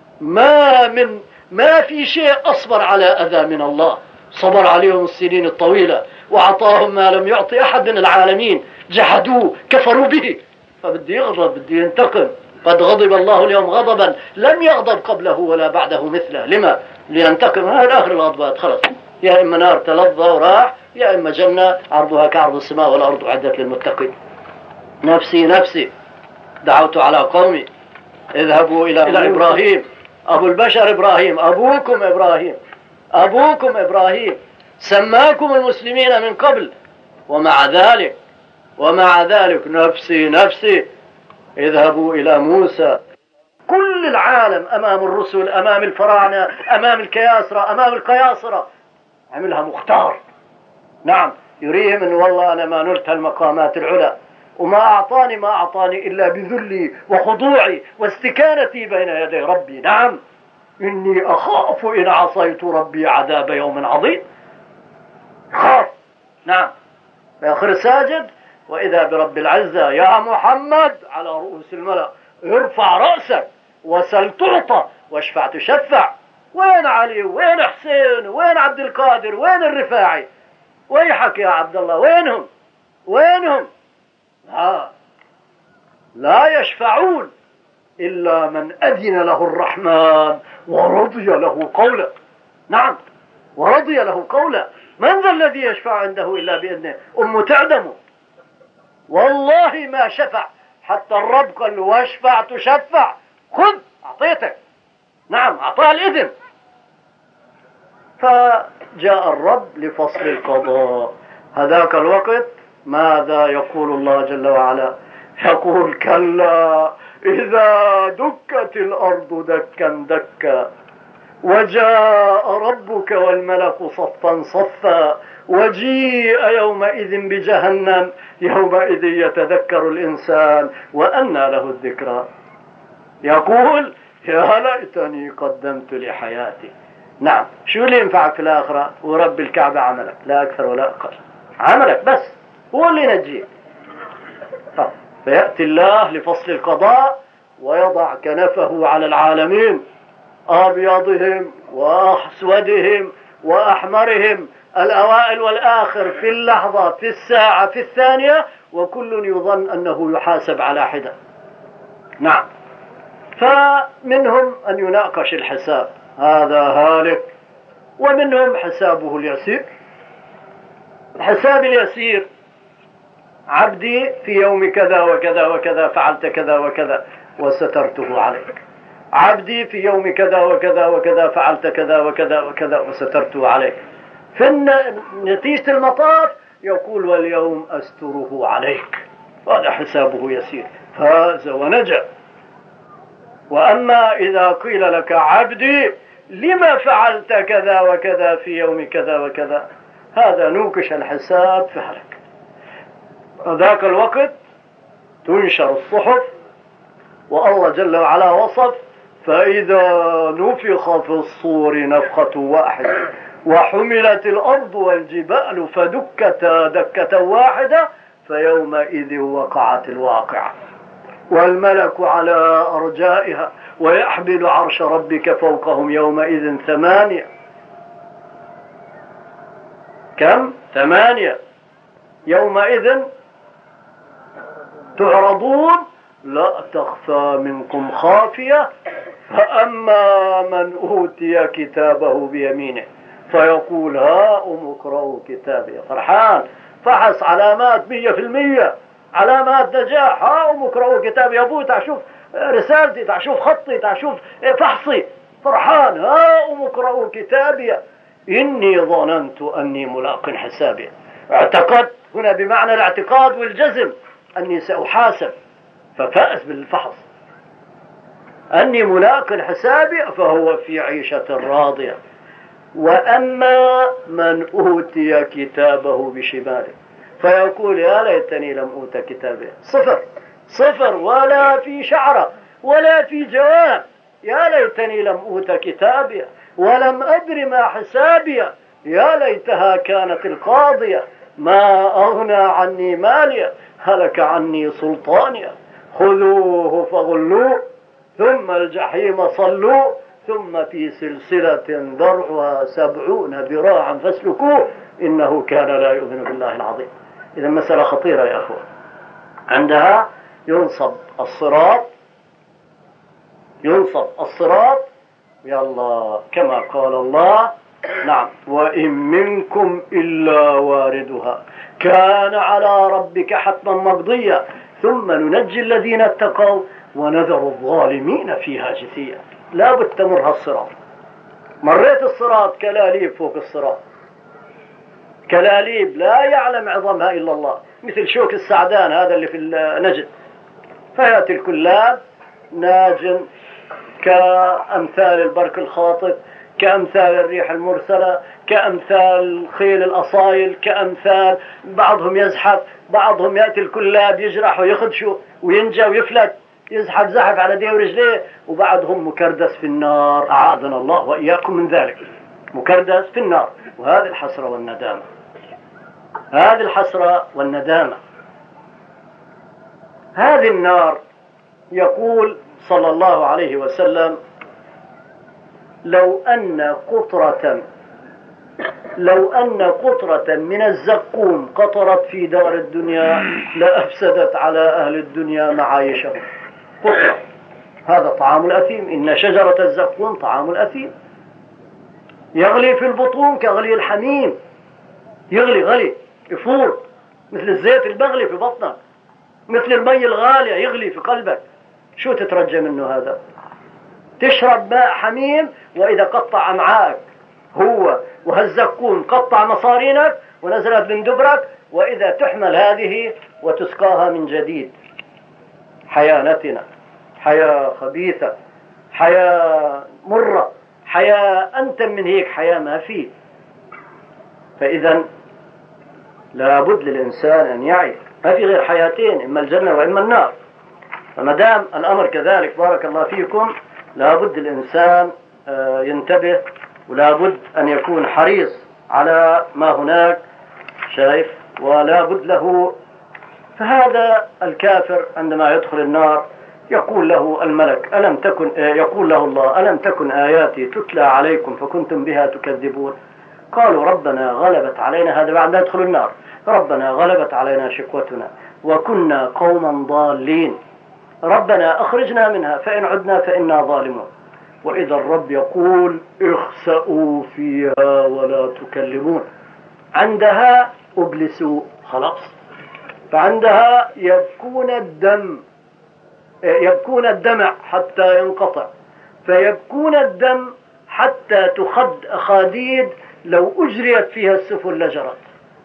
ما في شيء أصبر على أذى من الله، صبر عليهم السنين الطويلة، وعطاهم ما لم يعطي أحد من العالمين، جحدوه، كفروا به، فبدي يغضب، بدي ينتقم. قد غضب الله اليوم غضبا لم يغضب قبله ولا بعده مثله. لما؟ لينتقم. هذا آخر الغضبات، خلص، يا إما نار تلظى وراح، يا إما جنة عرضها كعرض السماء والأرض أعدت للمتقين. نفسي نفسي، دعوت على قومي، اذهبوا إلى إبراهيم، أبو البشر إبراهيم، أبوكم إبراهيم، أبوكم إبراهيم سماكم المسلمين من قبل، ومع ذلك نفسي نفسي، اذهبوا إلى موسى. كل العالم أمام الرسل، أمام الفراعنة، أمام الكياسرة، أمام القياصرة، عملها مختار. نعم، يريهم أن والله أنا ما نلت المقامات العلى، وما أعطاني إلا بذلي وخضوعي واستكانتي بين يدي ربي. نعم، إني أخاف إن عصيت ربي عذاب يوم عظيم. خاف. نعم. في آخر ساجد: وإذا برب العزة يا محمد على رؤوس الملأ ارفع رأسك وسل تعطى واشفع تشفع. وين علي؟ وين حسين؟ وين عبد القادر؟ وين الرفاعي؟ ويحك يا عبد الله، وينهم؟ لا يشفعون إلا من أذن له الرحمن ورضي له قولا. نعم، ورضي له قولا. من ذا الذي يشفع عنده إلا بإذنه؟ تعدم والله ما شفع، حتى الرب قال له: واشفع تشفع، خذ أعطيتك. نعم، أعطاه الإذن. فجاء الرب لفصل القضاء. هذاك الوقت ماذا يقول الله جل وعلا؟ يقول: كلا إذا دكت الأرض دكا دكا وجاء ربك والملك صفا صفا وجيء يومئذ بجهنم يومئذ يتذكر الإنسان وأنى له الذكرى يقول: يا ليتني قدمت لحياتي. نعم، شو اللي ينفعك في الآخرة؟ ورب الكعبة عملك، لا أكثر ولا أقل، عملك بس هو اللي ينجيك. فيأتي الله لفصل القضاء ويضع كنفه على العالمين، أبيضهم وأسودهم وأحمرهم، الأوائل والآخر، في اللحظة، في الساعة، في الثانية، وكل يظن أنه يحاسب على حدة. نعم. فمنهم أن يناقش الحساب، هذا هالك، ومنهم حسابه اليسير. الحساب اليسير: عبدي في يوم كذا وكذا وكذا فعلت كذا وكذا وسترته عليك. عبدي في يوم كذا وكذا وكذا فعلت كذا وكذا وكذا وسترته عليك. في نتيجة المطاف يقول: واليوم أستره عليك. هذا حسابه يسير، فاز ونجا. وأما إذا قيل لك: عبدي لما فعلت كذا وكذا في يوم كذا وكذا، هذا نوكش الحساب فهلك. ذاك الوقت تنشر الصحف، والله جل وعلا وصف: فإذا نفخ في الصور نفخة واحدة وحملت الأرض والجبال فدكتا دكة واحدة فيومئذ وقعت الواقعة والملك على أرجائها ويحمل عرش ربك فوقهم يومئذ 8. كم؟ 8. يومئذ تعرضون لا تخفى منكم خافية، فأما من أوتي كتابه بيمينه فيقول: هاؤم اقرءوا كتابي. فرحان، فحص علامات 100%، علامات نجاح. هاؤم اقرءوا كتابي، يا ابوي تعال شوف رسالتي، تعال شوف خطي، تعال شوف فحصي. فرحان: هاؤم اقرءوا كتابي إني ظننت أني ملاق حسابي. اعتقد هنا بمعنى الاعتقاد والجزم أني سأحاسب، ففاز بالفحص. أني ملاق حسابي فهو في عيشة راضية. وأما من أوتي كتابه بشماله فيقول: يا ليتني لم أوت كتابي. صفر، ولا في شعرة ولا في جواب. يا ليتني لم أوت كتابي ولم أدر ما حسابي، يا ليتها كانت القاضية، ما أغنى عني مالي، هلك عني سلطاني، خذوه فغلوه ثم الجحيم صلوه ثم في سلسلة ذرعها 70 ذراعا فاسلكوه إنه كان لا يؤمن بالله العظيم. إذا مسألة خطيرة يا أخوة. عندها ينصب الصراط يا الله كما قال الله: نعم، وإن منكم إلا واردها كان على ربك حتما مقضيا ثم ننجي الذين اتقوا ونذر الظالمين فيها جثيا. لابد تمر هالصراط. مريت الصراط كلاليب فوق الصراط، كلاليب لا يعلم عظمها إلا الله، مثل شوك السعدان هذا اللي في نجد. فيأتي الكلاب ناج كأمثال البرك الخاطف، كأمثال الريح المرسلة، كأمثال خيل الأصايل، كأمثال بعضهم يزحف، بعضهم يأتي الكلاب يجرح ويخدش وينجى ويفلت، يزحف زحف على يديه ورجليه، وبعضهم مكردس في النار، أعاذنا الله وإياكم من ذلك، مكردس في النار. وهذه الحسرة والندامة، هذه الحسرة والندامة. هذه النار يقول صلى الله عليه وسلم: لو أن قطرة من الزقوم قطرت في دار الدنيا لأفسدت على أهل الدنيا معايشهم. قطرة، هذا طعام الأثيم، إن شجرة الزقوم طعام الأثيم، يغلي في البطون كغلي الحميم، يغلي غلي يفور مثل الزيت البغلي في بطنك، مثل المي الغالية يغلي في قلبك. شو تترجى منه هذا؟ تشرب ماء حميم وإذا قطع أمعاءك هو وهالزقوم قطع مصارينك ونزلت من دبرك، وإذا تحمل هذه وتسقاها من جديد. حياة نتنة، حياة خبيثة، حياة مرة، حياة أنتم من هيك حياة ما فيه. فإذا لابد للإنسان أن يعي، ما في غير حياتين، إما الجنة وإما النار. فما دام الأمر كذلك بارك الله فيكم، لابد الإنسان ينتبه، ولابد أن يكون حريص على ما هناك، شايف، ولابد له. فهذا الكافر عندما يدخل النار يقول له الملك يقول له الله: ألم تكن آياتي تتلى عليكم فكنتم بها تكذبون؟ قالوا ربنا غلبت علينا، هذا بعد ما يدخل النار، ربنا غلبت علينا شقوتنا وكنا قوما ضالين، ربنا أخرجنا منها فإن عدنا فإنا ظالمون. وإذا الرب يقول: اخسأوا فيها ولا تكلمون. عندها أبلسوا، خلاص، فعندها يبكون الدمع حتى ينقطع، فيبكون الدم حتى تخد أخاديد لو أجريت فيها السفن لجرت.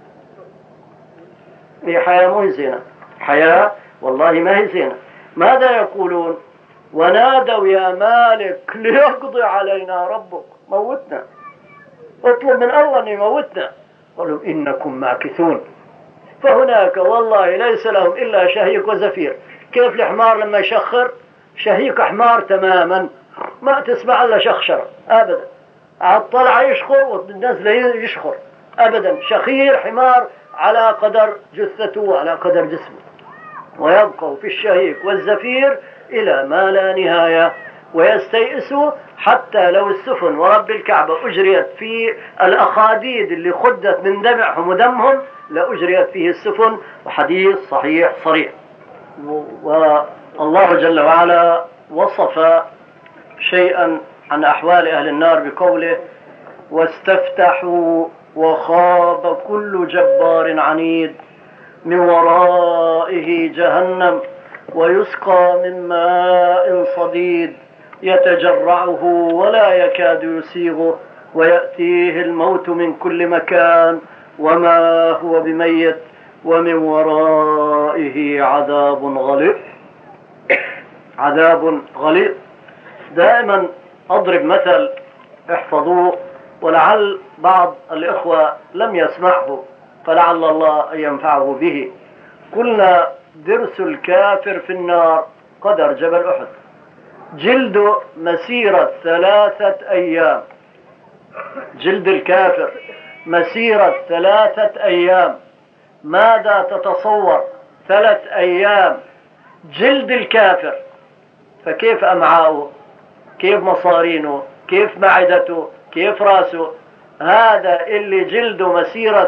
هي حياة مو زينة، حياة والله ما هي زينة. ماذا يقولون؟ ونادوا يا مالك ليقضي علينا ربك، موتنا، اطلب من الله أن يموتنا. قالوا إنكم ماكثون. فهناك والله ليس لهم إلا شهيق وزفير. كيف الحمار لما يشخر؟ شهيق حمار تماما، ما تسمع إلا شخشر أبدا، الطلع يشخر والنزل يشخر أبدا، شخير حمار على قدر جثته وعلى قدر جسمه، ويبقوا في الشهيق والزفير إلى ما لا نهاية، ويستيئسوا حتى لو السفن ورب الكعبة أجريت في الأخاديد اللي خدت من دمعهم ودمهم لأجريت فيه السفن، وحديث صحيح صريح. والله جل وعلا وصف شيئا عن أحوال أهل النار بقوله: واستفتحوا وخاب كل جبار عنيد من ورائه جهنم ويسقى من ماء صديد يتجرعه ولا يكاد يسيغه ويأتيه الموت من كل مكان وما هو بميت ومن ورائه عذاب غليظ. عذاب غليظ. دائما أضرب مثل احفظوه، ولعل بعض الإخوة لم يسمعه فلعل الله أن ينفعه به. قلنا درس الكافر في النار قدر جبل أحد، جلده مسيرة 3 أيام، جلد الكافر مسيرة 3 أيام. ماذا تتصور 3 أيام جلد الكافر؟ فكيف أمعاؤه، كيف مصارينه، كيف معدته، كيف راسه؟ هذا اللي جلده مسيرة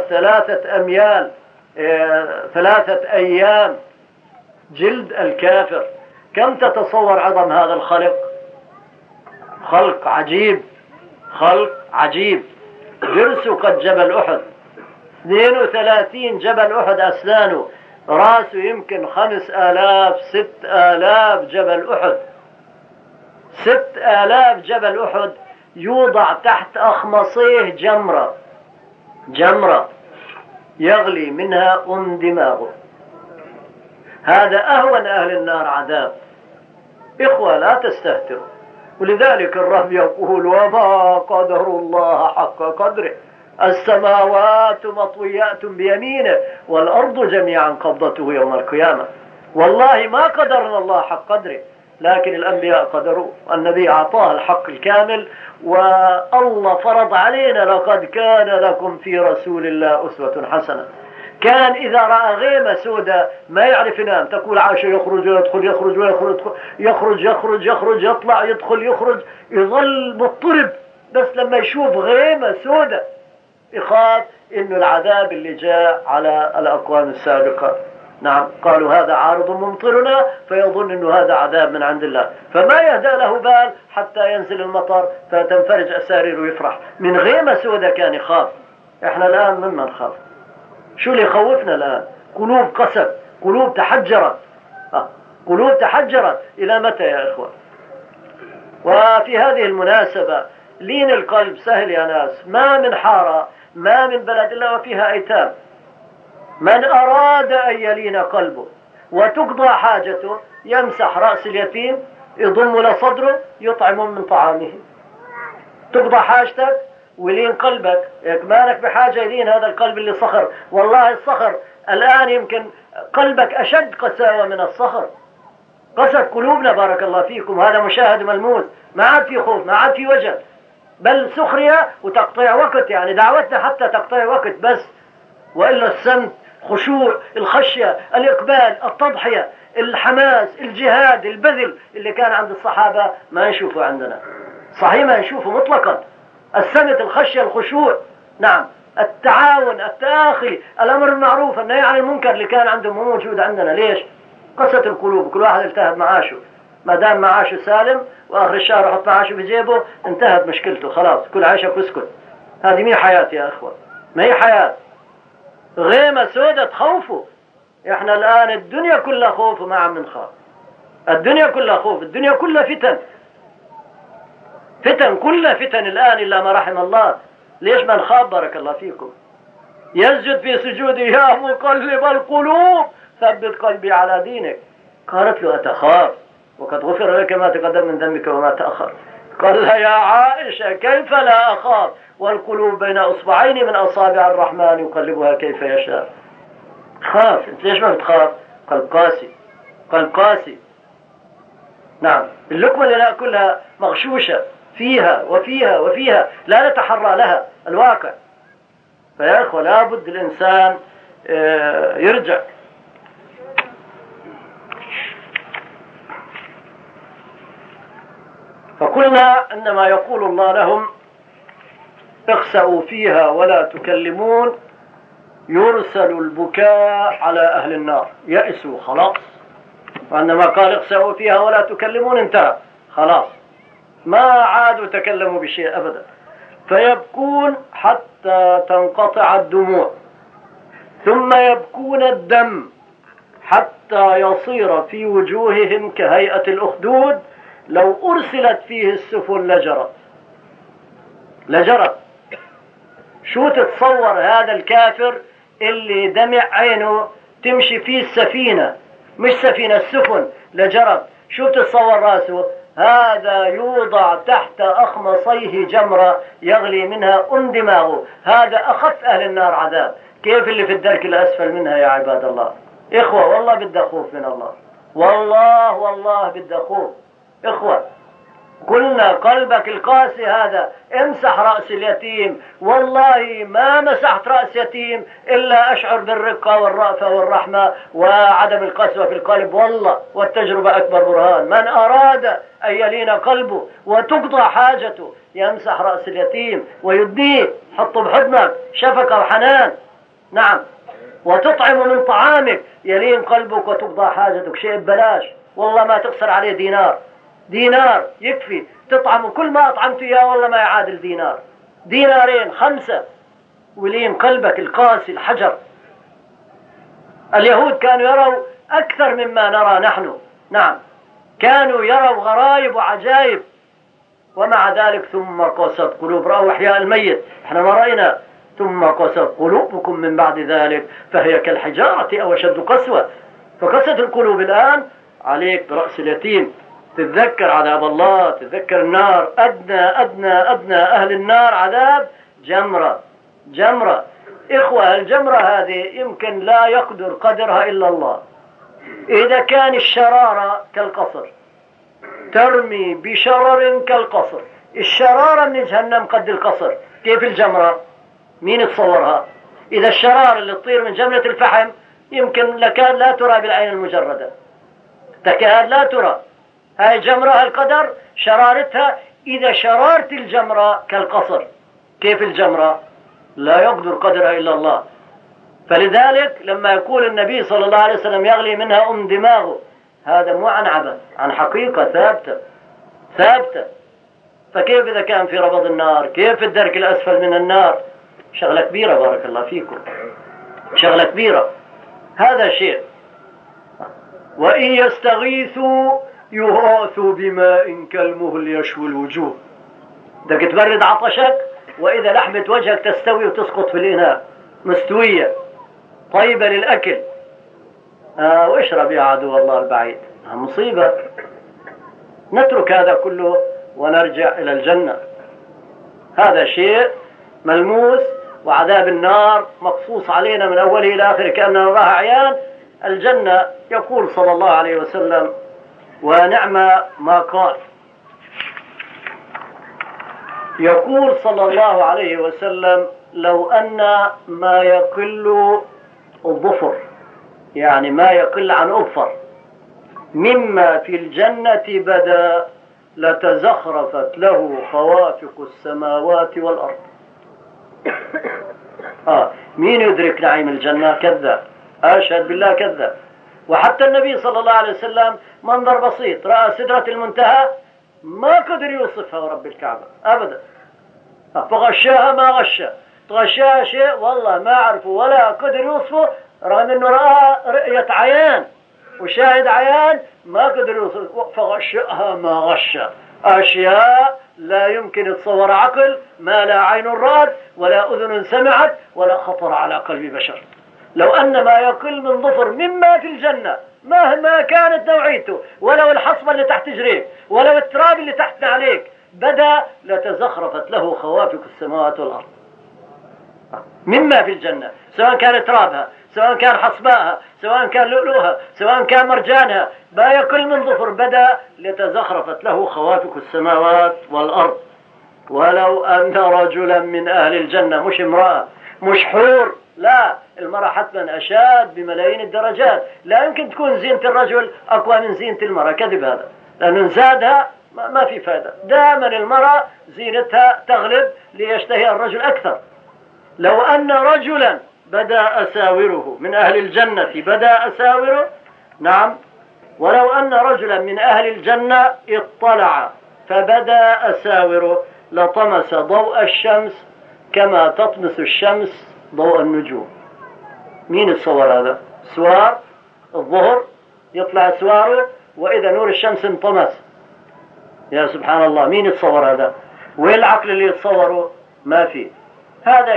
3 أيام جلد الكافر. كم تتصور عظم هذا الخلق؟ خلق عجيب، خلق عجيب. درسه قد جبل أحد، 32 جبل أحد أسنانه، راسه يمكن 5000 6000 جبل أحد، 6,000 جبل أحد يوضع تحت أخمصيه جمرة يغلي منها دماغه. هذا أهون أهل النار عذاب. إخوة لا تستهتروا. ولذلك الرب يقول وما قدر الله حق قدره، السماوات مطويات بيمينه والأرض جميعا قبضته يوم القيامة. والله ما قدرنا الله حق قدره، لكن الأنبياء قدروا. النبي أعطاه الحق الكامل، والله فرض علينا لقد كان لكم في رسول الله أسوة حسنة. كان إذا رأى غيمة سوداء ما يعرف ينام، تقول عائشة يخرج ويدخل، يخرج ويخرج، يخرج يطلع يدخل يخرج، يظل مضطرب. بس لما يشوف غيمة سوداء يخاف إنه العذاب اللي جاء على الأقوام السابقة. نعم، قالوا هذا عارض ممطرنا، فيظن إنه هذا عذاب من عند الله، فما يهدى له بال حتى ينزل المطر فتنفرج أسارير ويفرح. من غيمة سوداء كان يخاف. إحنا الآن مما نخاف؟ شو اللي يخوفنا الآن؟ قلوب قسد، قلوب تحجرت، قلوب تحجرت. إلى متى يا إخوة؟ وفي هذه المناسبة لين القلب سهل يا ناس. ما من حارة، ما من بلد إلا وفيها أيتام. من أراد أن يلين قلبه وتقضى حاجته يمسح رأس اليتيم، يضم لصدره، يطعم من طعامه. تقضى حاجتك ولين قلبك، مالك بحاجة يلين هذا القلب اللي صخر. والله الصخر الآن يمكن قلبك أشد قساوة من الصخر. قسد قلوبنا بارك الله فيكم، هذا مشاهد ملموس. ما عاد في خوف، ما عاد في وجل، بل سخرية وتقطيع وقت. يعني دعوتنا حتى تقطيع وقت بس، وإلا السمت، خشوع، الخشية، الإقبال، التضحية، الحماس، الجهاد، البذل اللي كان عند الصحابة ما نشوفه عندنا. صحيح ما نشوفه مطلقا. السمت، الخشية، الخشوع، نعم، التعاون، التآخي، الأمر بالمعروف، النهي عن المنكر اللي كان عندهم مو موجود عندنا. ليش؟ قسة القلوب، كل واحد التهب معاشه. ما دام معاشه سالم وآخر الشهر يحط معاشه في جيبه انتهت مشكلته، خلاص كل عيشك واسكت. هذه مين حياة يا أخوة؟ ما هي حياة. غيمة سودة تخوفوا. احنا الآن الدنيا كلها خوف وما عم نخاف. الدنيا كلها خوف، الدنيا كلها فتن، فتن، كلها فتن الآن إلا ما رحم الله. ليش ما نخاف بارك الله فيكم؟ يسجد في سجوده يا مقلب القلوب ثبت قلبي على دينك. قالت له أتخاف وقد غفر لك ما تقدم من ذنبك وما تأخر؟ قال لها يا عائشة كيف لا أخاف والقلوب بين أصبعين من أصابع الرحمن يقلبها كيف يشاء. خاف. انت ليش ما بتخاف؟ قلب قاسي، قلب قاسي. نعم، اللقمة اللي نأكلها مغشوشة، فيها وفيها وفيها، لا نتحرى لها الواقع. فيا أخوة لابد الإنسان يرجع. فقلنا إنما يقول الله لهم اخسأوا فيها ولا تكلمون، يرسل البكاء على أهل النار، يأسوا خلاص. وعندما قال اخسأوا فيها ولا تكلمون انتهى خلاص، ما عادوا تكلموا بشيء أبدا. فيبكون حتى تنقطع الدموع، ثم يبكون الدم حتى يصير في وجوههم كهيئة الأخدود، لو أرسلت فيه السفن لجرت. شو تتصور هذا الكافر اللي دمع عينه تمشي فيه السفينة، مش سفينة، السفن، لجرت. شو تتصور راسه؟ هذا يوضع تحت أخمصيه جمرة يغلي منها دماغه. هذا أخف أهل النار عذاب. كيف اللي في الدرك الأسفل منها يا عباد الله؟ إخوة والله بدي خوف من الله، والله بدي خوف. إخوة قلنا قلبك القاسي هذا امسح رأس اليتيم. والله ما مسحت رأس يتيم إلا أشعر بالرقة والرأفة والرحمة وعدم القسوة في القلب. والله والتجربة أكبر برهان. من أراد أن يلين قلبه وتقضى حاجته يمسح رأس اليتيم ويديه، حطه بحضنك، شفقة وحنان، نعم، وتطعم من طعامك، يلين قلبك وتقضى حاجتك. شيء ببلاش والله ما تخسر عليه دينار يكفي تطعم. كل ما أطعمت إياه والله ما يعادل دينار، دينارين، 5. ولين قلبك القاسي الحجر. اليهود كانوا يروا أكثر مما نرى نحن، نعم، كانوا يروا غرائب وعجائب، ومع ذلك ثم قست قلوب، رأوا إحياء الميت، احنا ما رأينا. ثم قست قلوبكم من بعد ذلك فهي كالحجارة أو أشد قسوة. فقست القلوب الآن عليك برأس اليتيم، تتذكر عذاب الله، تتذكر النار. أدنى أهل النار عذاب جمرة. إخوة، الجمرة هذه يمكن لا يقدر قدرها إلا الله. إذا كان الشرارة كالقصر، ترمي بشرر كالقصر، الشرارة من جهنم قد القصر، كيف الجمرة؟ مين يتصورها؟ إذا الشرار اللي تطير من جملة الفحم يمكن لكان لا ترى بالعين المجردة، تكاد لا ترى. هاي الجمرة القدر شرارتها، إذا شرارة الجمرة كالقصر، كيف الجمرة؟ لا يقدر قدرها إلا الله. فلذلك لما يقول النبي صلى الله عليه وسلم يغلي منها دماغه، هذا مو عن عبث، عن حقيقة ثابتة. فكيف إذا كان في ربض النار؟ كيف في الدرك الأسفل من النار؟ شغلة كبيرة، بارك الله فيكم، شغلة كبيرة. هذا شيء. وإن يستغيثوا يغاثوا بماء كالمهل يشوي الوجوه. بدك تبرد عطشك، وإذا لحمة وجهك تستوي وتسقط في الإناء مستوية طيبة للأكل، واشرب يا عدو الله البعيد. مصيبة. نترك هذا كله ونرجع إلى الجنة. هذا شيء ملموس، وعذاب النار مقصوص علينا من أوله إلى آخره كأننا نراها عيان. الجنة يقول صلى الله عليه وسلم، ونعم ما قال، يقول صلى الله عليه وسلم: لو أن ما يقل الظفر، يعني ما يقل عن أظفر، مما في الجنة بدا لتزخرفت له خوافق السماوات والأرض. مين يدرك نعيم الجنة؟ كذاب، أشهد بالله كذاب. وحتى النبي صلى الله عليه وسلم منظر بسيط، رأى سدرة المنتهى ما قدر يوصفها ورب الكعبة أبدا، فغشاها ما غشا، تغشاها شيء والله ما عرفه ولا قدر يوصفه، رغم أنه رأى رؤية عيان وشاهد عيان ما قدر يوصفه، فغشاها ما غشا. أشياء لا يمكن يتصور عقل، ما لا عين رأت ولا أذن سمعت ولا خطر على قلب بشر. لو أن ما يقل من ظفر مما في الجنة مهما كانت نوعيته، ولو الحصبة اللي تحت جريك، ولو التراب اللي تحت عليك، بدا لتزخرفت له خوافق السماوات والأرض. مما في الجنة، سواء كان ترابها، سواء كان حصباها، سواء كان لؤلؤها، سواء كان مرجانها، ما يقل من ظفر بدا لتزخرفت له خوافق السماوات والأرض. ولو أن رجلا من أهل الجنة، مش امرأة، مش حور، لا، المرأة حتما أشاد بملايين الدرجات، لا يمكن تكون زينة الرجل أقوى من زينة المرأة، كذب هذا، لأنه زادها ما في فائدة. دائما المرأة زينتها تغلب ليشتهي الرجل أكثر. لو أن رجلا بدا أساوره من أهل الجنة، بدا أساوره، نعم، ولو أن رجلا من أهل الجنة اطلع فبدا أساوره لطمس ضوء الشمس كما تطمس الشمس ضوء النجوم. مين يتصور هذا؟ سوار الظهر يطلع سواره وإذا نور الشمس انطمس، يا سبحان الله، مين يتصور هذا؟ وين العقل اللي يتصوره؟ ما في. هذا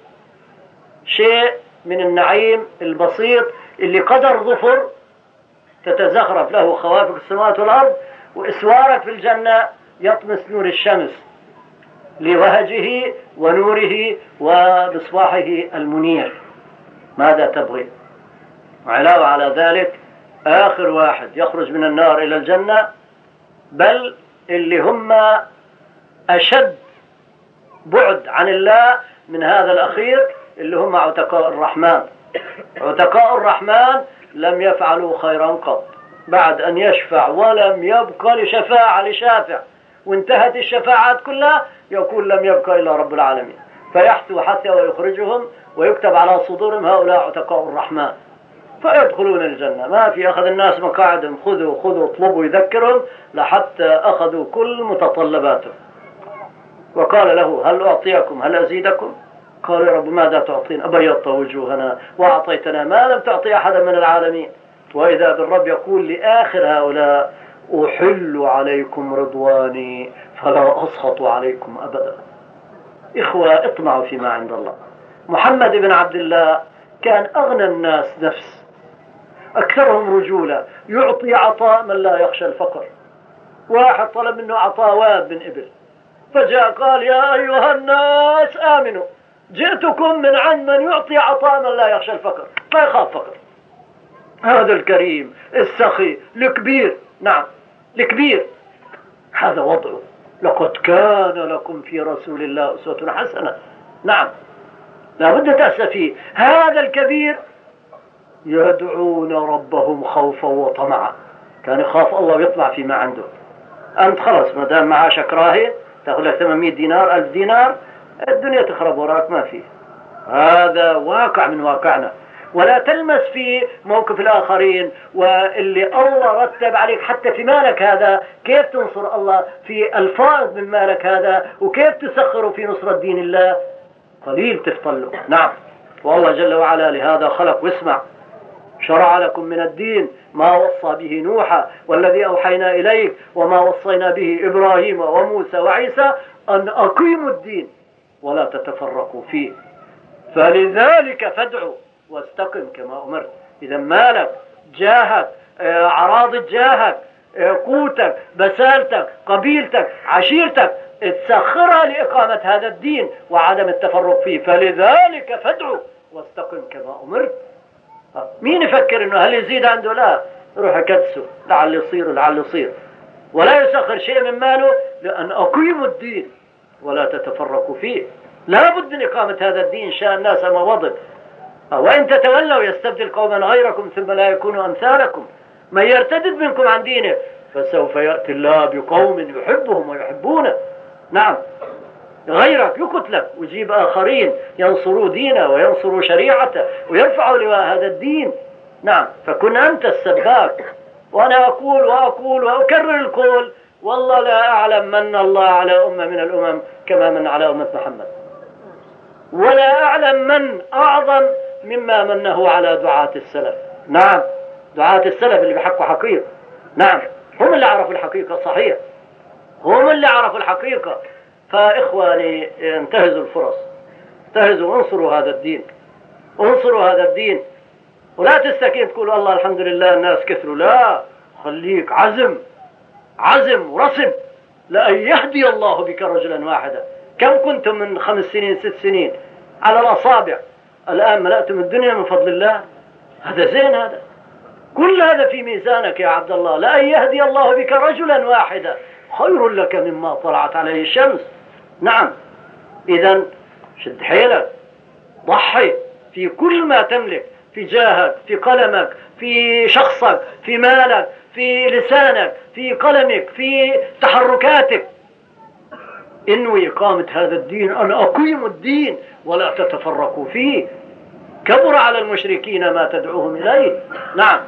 شيء من النعيم البسيط اللي قدر ظفر تتزخرف له خوافق السماوات والأرض، وإسوارك في الجنة يطمس نور الشمس لوهجه ونوره ومصباحه المنير. ماذا تبغي؟ وعلاوة على ذلك آخر واحد يخرج من النار إلى الجنة، بل اللي هم أشد بعد عن الله من هذا الأخير، اللي هم عتقاء الرحمن. عتقاء الرحمن لم يفعلوا خيرا قط بعد أن يشفع ولم يبقى لشفاعة لشافع، وانتهت الشفاعات كلها، يقول لم يبقى إلا رب العالمين، فيحثوا حتى ويخرجهم ويكتب على صدورهم هؤلاء عتقاء الرحمن، فيدخلون الجنة. ما في أخذ الناس مقاعدهم، خذوا اطلبوا، يذكرهم لحتى أخذوا كل متطلباتهم. وقال له: هل أعطيكم؟ هل أزيدكم؟ قال: يا رب ماذا تعطين؟ أبيضت وجوهنا وأعطيتنا ما لم تعطي أحدا من العالمين. وإذا بالرب يقول لآخر هؤلاء: أحل عليكم رضواني فلا أسخط عليكم أبدا. إخوة، اطمعوا فيما عند الله. محمد بن عبد الله كان أغنى الناس نفس، أكثرهم رجولة، يعطي عطاء من لا يخشى الفقر. واحد طلب منه عطاء واد من إبل، فجاء قال: يا أيها الناس آمنوا، جئتكم من عند من يعطي عطاء من لا يخشى الفقر، ما يخاف فقر. هذا الكريم السخي الكبير، نعم الكبير، هذا وضعه. لقد كان لكم في رسول الله أسوة حسنة. نعم، لا بد تأسى فيه. هذا الكبير يدعون ربهم خوفا وطمعا، كان يخاف الله ويطمع فيما عنده. أنت خلص ما دام معاشك راهي تأخذ لك 800 دينار 1000 دينار، الدنيا تخرب وراك، ما فيه. هذا واقع من واقعنا. ولا تلمس في موقف الآخرين، واللي الله رتب عليك حتى في مالك هذا، كيف تنصر الله في الفائض من مالك هذا، وكيف تسخره في نصرة دين الله. قليل تفضله. نعم، والله جل وعلا لهذا خلق. واسمع: شرع لكم من الدين ما وصى به نوحا والذي أوحينا إليك وما وصينا به إبراهيم وموسى وعيسى أن أقيموا الدين ولا تتفرقوا فيه، فلذلك فادعوا واستقم كما أمرت. إذا مالك، جاهك، أعراض جاهك، قوتك، بسالتك، قبيلتك، عشيرتك، تسخرها لإقامة هذا الدين وعدم التفرق فيه، فلذلك فادعوا واستقم كما أمرت. مين يفكر انه هل يزيد عنده؟ لا، روح كدسه لعل يصير لعل يصير، ولا يسخر شيء من ماله، لأن أقيموا الدين ولا تتفرقوا فيه. لا بد من إقامة هذا الدين شاء الناس ما وضب. وإن تتولوا يستبدل قوما غيركم ثم لا يكونوا أمثالكم. من يرتدد منكم عن دينه فسوف يأتي الله بقوم يحبهم ويحبونه. نعم، غيرك يقتلك ويجيب آخرين ينصروا دينه وينصروا شريعته ويرفعوا لواء هذا الدين. نعم، فكن أنت السباك. وأنا أقول وأقول وأكرر القول: والله لا أعلم من الله على أمة من الأمم كما من على أمة محمد، ولا أعلم من أعظم مما منه على دعاة السلف. نعم، دعاة السلف اللي بحقوا حقيقة. نعم، هم اللي عرفوا الحقيقة صحيح، هم اللي عرفوا الحقيقة. فإخواني، انتهزوا الفرص، انتهزوا، انصروا هذا الدين، انصروا هذا الدين. ولا تستكين تقول الله الحمد لله الناس كثروا، لا، خليك عزم، عزم ورسم لأن يهدي الله بك رجلا واحدا. كم كنتم من 5 سنين 6 سنين على الأصابع، الآن ملأتم الدنيا من فضل الله. هذا زين، هذا كل هذا في ميزانك يا عبد الله. لأن يهدي الله بك رجلا واحدا خير لك مما طلعت عليه الشمس. نعم، إذن شد حيلك، ضحي في كل ما تملك، في جاهك، في قلمك، في شخصك، في مالك، في لسانك، في قلمك، في تحركاتك. انوي إقامة هذا الدين، أن أقيموا الدين ولا تتفرقوا فيه. كبر على المشركين ما تدعوهم إليه. نعم،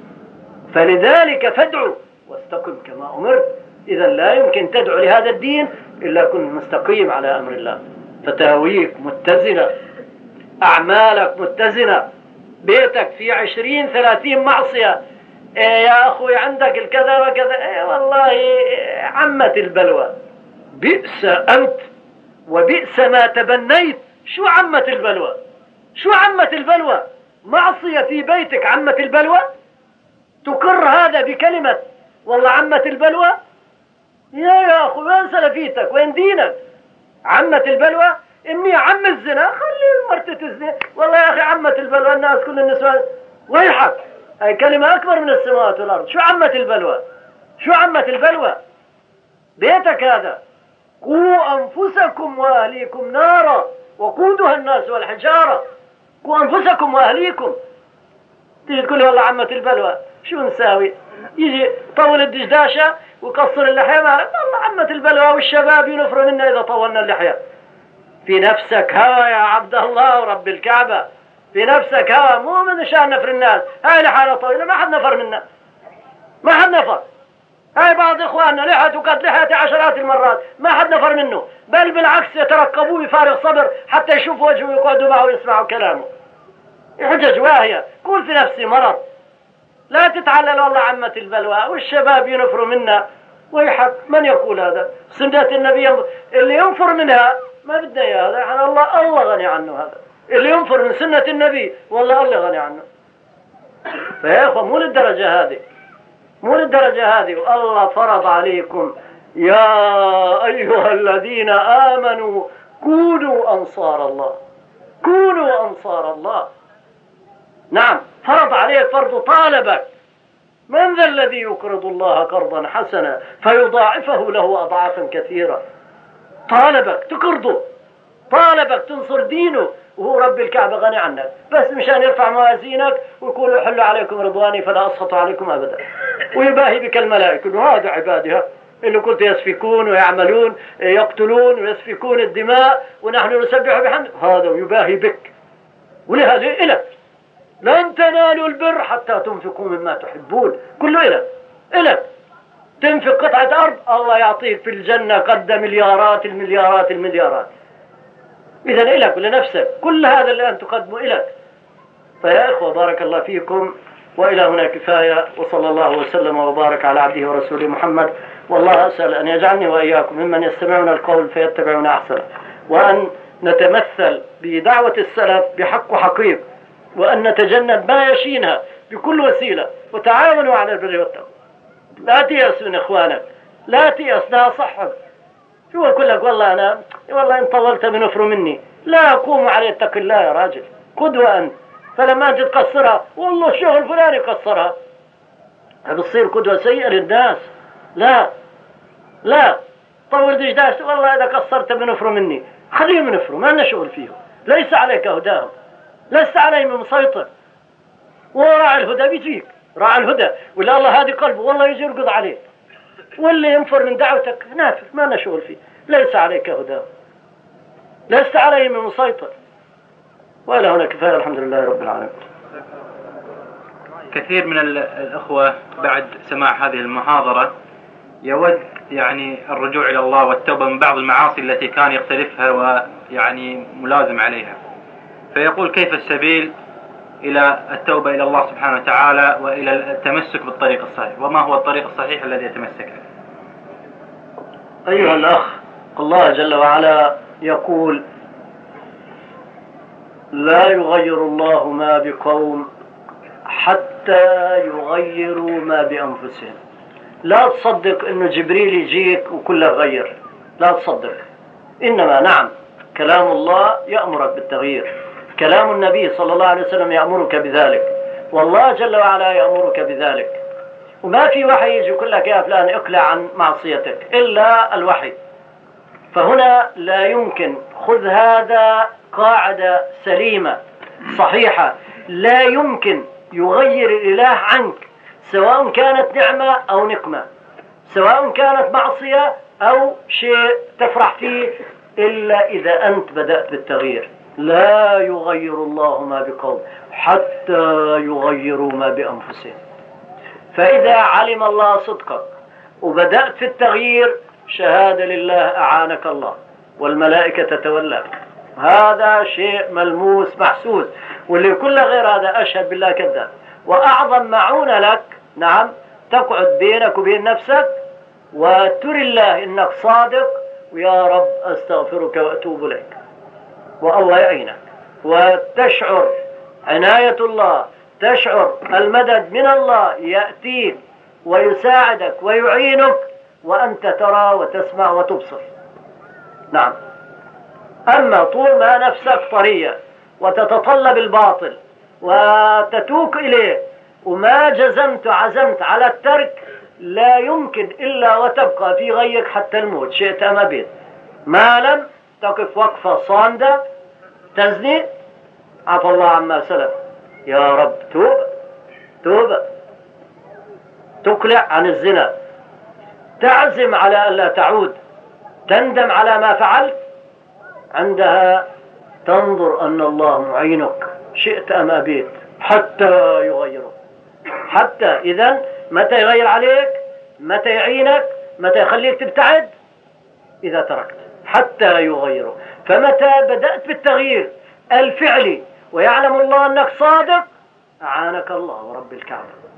فلذلك فادعوا واستقم كما أمرت. إذا لا يمكن تدعو لهذا الدين إلا كن مستقيم على أمر الله. فتاويك متزنة، أعمالك متزنة، بيتك في 20-30 معصية. يا أخوي عندك الكذا وكذا، والله عمت البلوى. بئس أنت وبئس ما تبنيت. شو عمت البلوى؟ شو عمت البلوى؟ معصية في بيتك عمت البلوى؟ تقر هذا بكلمة والله عمت البلوى؟ يا أخوي، وين سلفيتك؟ وين دينك؟ عمت البلوى؟ إني عم الزنا، خلي المرتة تزني. والله يا أخي عمت البلوى، الناس كل النسوان. ويحك، هاي كلمة أكبر من السماوات والأرض. شو عمت البلوى؟ شو عمت البلوى؟ بيتك هذا. قوا أنفسكم وأهليكم نارا وقودها الناس والحجارة. قوا أنفسكم وأهليكم. تيجي تقول والله عمت البلوى، شو نساوي؟ يجي طول الدشداشة ويقصر اللحية، والله عمت البلوى والشباب ينفروا منا إذا طولنا اللحية. في نفسك هوى يا عبد الله ورب الكعبة، في نفسك هوى، مو من شان نفر الناس. هاي لحالة طويلة ما حد نفر منا، ما حد نفر. هاي بعض إخواننا لحيته قد لحيته 10 المرات، ما حد نفر منه، بل بالعكس يترقبوه بفارغ صبر حتى يشوفوا وجهه ويقعدوا معه ويسمعوا كلامه. حجج واهية. قول في نفسي مرض، لا تتعلل والله عمة البلوى والشباب ينفروا منا. ويحك من يقول هذا؟ سنة النبي اللي ينفر منها ما بدنا اياه هذا، يعني الله غني عنه. هذا اللي ينفر من سنة النبي والله الله غني عنه. فيا اخوة مو للدرجة هذه، مو للدرجة هذه. والله فرض عليكم يا أيها الذين آمنوا كونوا أنصار الله، كونوا أنصار الله. نعم فرض عليك، فرض طالبك. من ذا الذي يقرض الله قرضا حسنا فيضاعفه له أضعافا كثيرة؟ طالبك تقرضه، طالبك تنصر دينه، وهو رب الكعبة غني عنك، بس مشان يرفع موازينك ويقول يحل عليكم رضواني فلا أسخط عليكم أبدا، ويباهي بك الملائكة وهذا عبادها اللي كنت يسفكون ويعملون يقتلون ويسفكون الدماء ونحن نسبح بحمد، هذا ويباهي بك. ولهذا إلك لن تنالوا البر حتى تنفقوا مما تحبون، كله إلك. إلك تنفق قطعة أرض الله يعطيك في الجنة قد مليارات المليارات المليارات. إذن إلك ولنفسك، كل هذا اللي أن تقدمه إلك. فيا إخوة بارك الله فيكم، وإلى هنا كفاية، وصلى الله وسلم وبارك على عبده ورسوله محمد. والله أسأل أن يجعلني وإياكم ممن يستمعون القول فيتبعون أحسنه، وأن نتمثل بدعوة السلف بحق وحقيق، وأن نتجنب ما يشينها بكل وسيلة. وتعاونوا على البر والتقوى، لا تيأس من إخوانك، لا تيأس، لا صحب. شو أقول لك والله أنا والله إن طولت بنفر مني، لا قوموا على اتق الله يا راجل، قدوة أنت. فلما أنت تقصرها والله الشغل فلاني قصرها، بتصير قدوة سيئة للناس. لا لا طول دجداش والله إذا قصرت بنفر مني، خليهم ينفروا، ما لنا شغل فيهم، ليس عليك هداهم، لست عليهم مسيطر. وراعي الهدى بيجيك، راعي الهدى، ولا الله هادي قلبه والله يجي يرقض عليه. واللي ينفر من دعوتك نافر، ما لنا شغل فيه، ليس عليك هداهم، لست عليهم مسيطر. وإلى هنا كفاية، الحمد لله رب العالمين. كثير من الأخوة بعد سماع هذه المحاضرة يود يعني الرجوع إلى الله والتوبة من بعض المعاصي التي كان يقترفها ويعني ملازم عليها، فيقول كيف السبيل إلى التوبة إلى الله سبحانه وتعالى وإلى التمسك بالطريق الصحيح، وما هو الطريق الصحيح الذي يتمسك به؟ أيها الأخ، الله جل وعلا يقول لا يغير الله ما بقوم حتى يغيروا ما بأنفسهم. لا تصدق أنه جبريل يجيك وكله غير، لا تصدق. إنما نعم كلام الله يأمرك بالتغيير، كلام النبي صلى الله عليه وسلم يأمرك بذلك، والله جل وعلا يأمرك بذلك. وما في وحي يجي يقول لك يا فلان اقلع عن معصيتك إلا الوحي. فهنا لا يمكن، خذ هذا قاعدة سليمة صحيحة، لا يمكن يغير الإله عنك، سواء كانت نعمة أو نقمة، سواء كانت معصية أو شيء تفرح فيه، إلا إذا أنت بدأت بالتغيير. لا يغير الله ما بقوم حتى يغيروا ما بأنفسهم. فإذا علم الله صدقك وبدأت في التغيير، شهادة لله أعانك الله والملائكة تتولاك، هذا شيء ملموس محسوس. واللي يقول غير هذا أشهد بالله كذاب. وأعظم معونة لك نعم تقعد بينك وبين نفسك وتري الله إنك صادق، ويا رب أستغفرك وأتوب إليك، والله يعينك، وتشعر عناية الله، تشعر المدد من الله يأتيك ويساعدك ويعينك، وأنت ترى وتسمع وتبصر. نعم. أما طول ما نفسك طرية وتتطلب الباطل وتتوق إليه وما عزمت على الترك، لا يمكن إلا وتبقى في غيك حتى الموت، شئت أم أبيت، ما لم تقف وقفة صامدة تزني عفى الله عما سلف، يا رب توبة تقلع عن الزنا، تعزم على ألا تعود، تندم على ما فعلت، عندها تنظر أن الله معينك شئت أم أبيت حتى يغيره. حتى إذن متى يغير عليك، متى يعينك، متى يخليك تبتعد؟ إذا تركت حتى يغيره. فمتى بدأت بالتغيير الفعلي ويعلم الله أنك صادق، أعانك الله ورب الكعبة.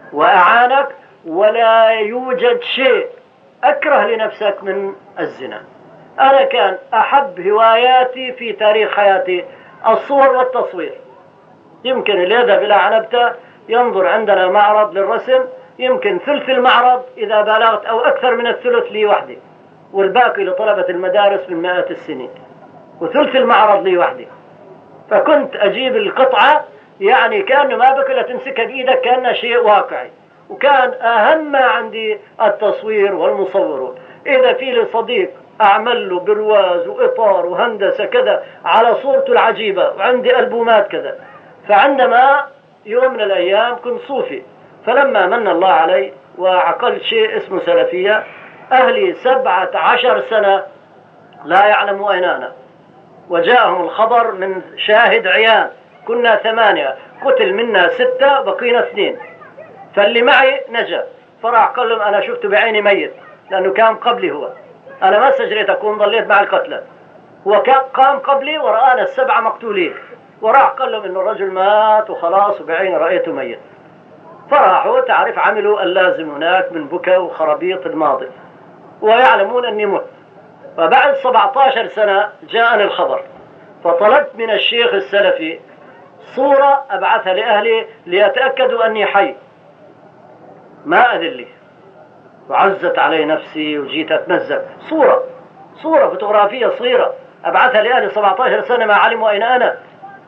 وأعانك، ولا يوجد شيء أكره لنفسك من الزنا. أنا كان أحب هواياتي في تاريخ حياتي الصور والتصوير. يمكن اللي يذهب إلى عنبتة ينظر عندنا معرض للرسم، يمكن ثلث المعرض إذا بالغت أو أكثر من الثلث لي وحدي، والباقي لطلبة المدارس من مئات السنين، وثلث المعرض لي وحدي. فكنت أجيب القطعة يعني كأنه ما بك إلا تمسكها بإيدك كأنها شيء واقعي. وكان أهم ما عندي التصوير والمصور. إذا في لي صديق أعمل له برواز وإطار وهندسة كذا على صورته العجيبة، وعندي ألبومات كذا. فعندما يوم من الأيام كنت صوفي، فلما من الله علي وعقلت شيء اسمه سلفية، أهلي 17 سنة لا يعلموا أين أنا، وجاءهم الخبر من شاهد عيان. كنا 8، قتل منا 6 بقينا 2. فاللي معي نجا، فراح قال لهم أنا شفته بعيني ميت، لأنه كان قبلي هو. أنا ما سجريت أكون ضليت مع القتلى، هو قام قبلي ورآنا 7 مقتولين، وراح قال لهم إنه الرجل مات وخلاص وبعيني رأيته ميت. فراحوا تعرف عملوا اللازم هناك من بكى وخرابيط الماضي، ويعلمون أني مت. فبعد 17 سنة جاءني الخبر، فطلبت من الشيخ السلفي صورة أبعثها لأهلي ليتأكدوا أني حي. ما أدري، وعزت علي نفسي وجيت أتمزق. صورة فوتوغرافية صغيرة أبعثها لأهلي 17 سنة ما علموا أين أنا.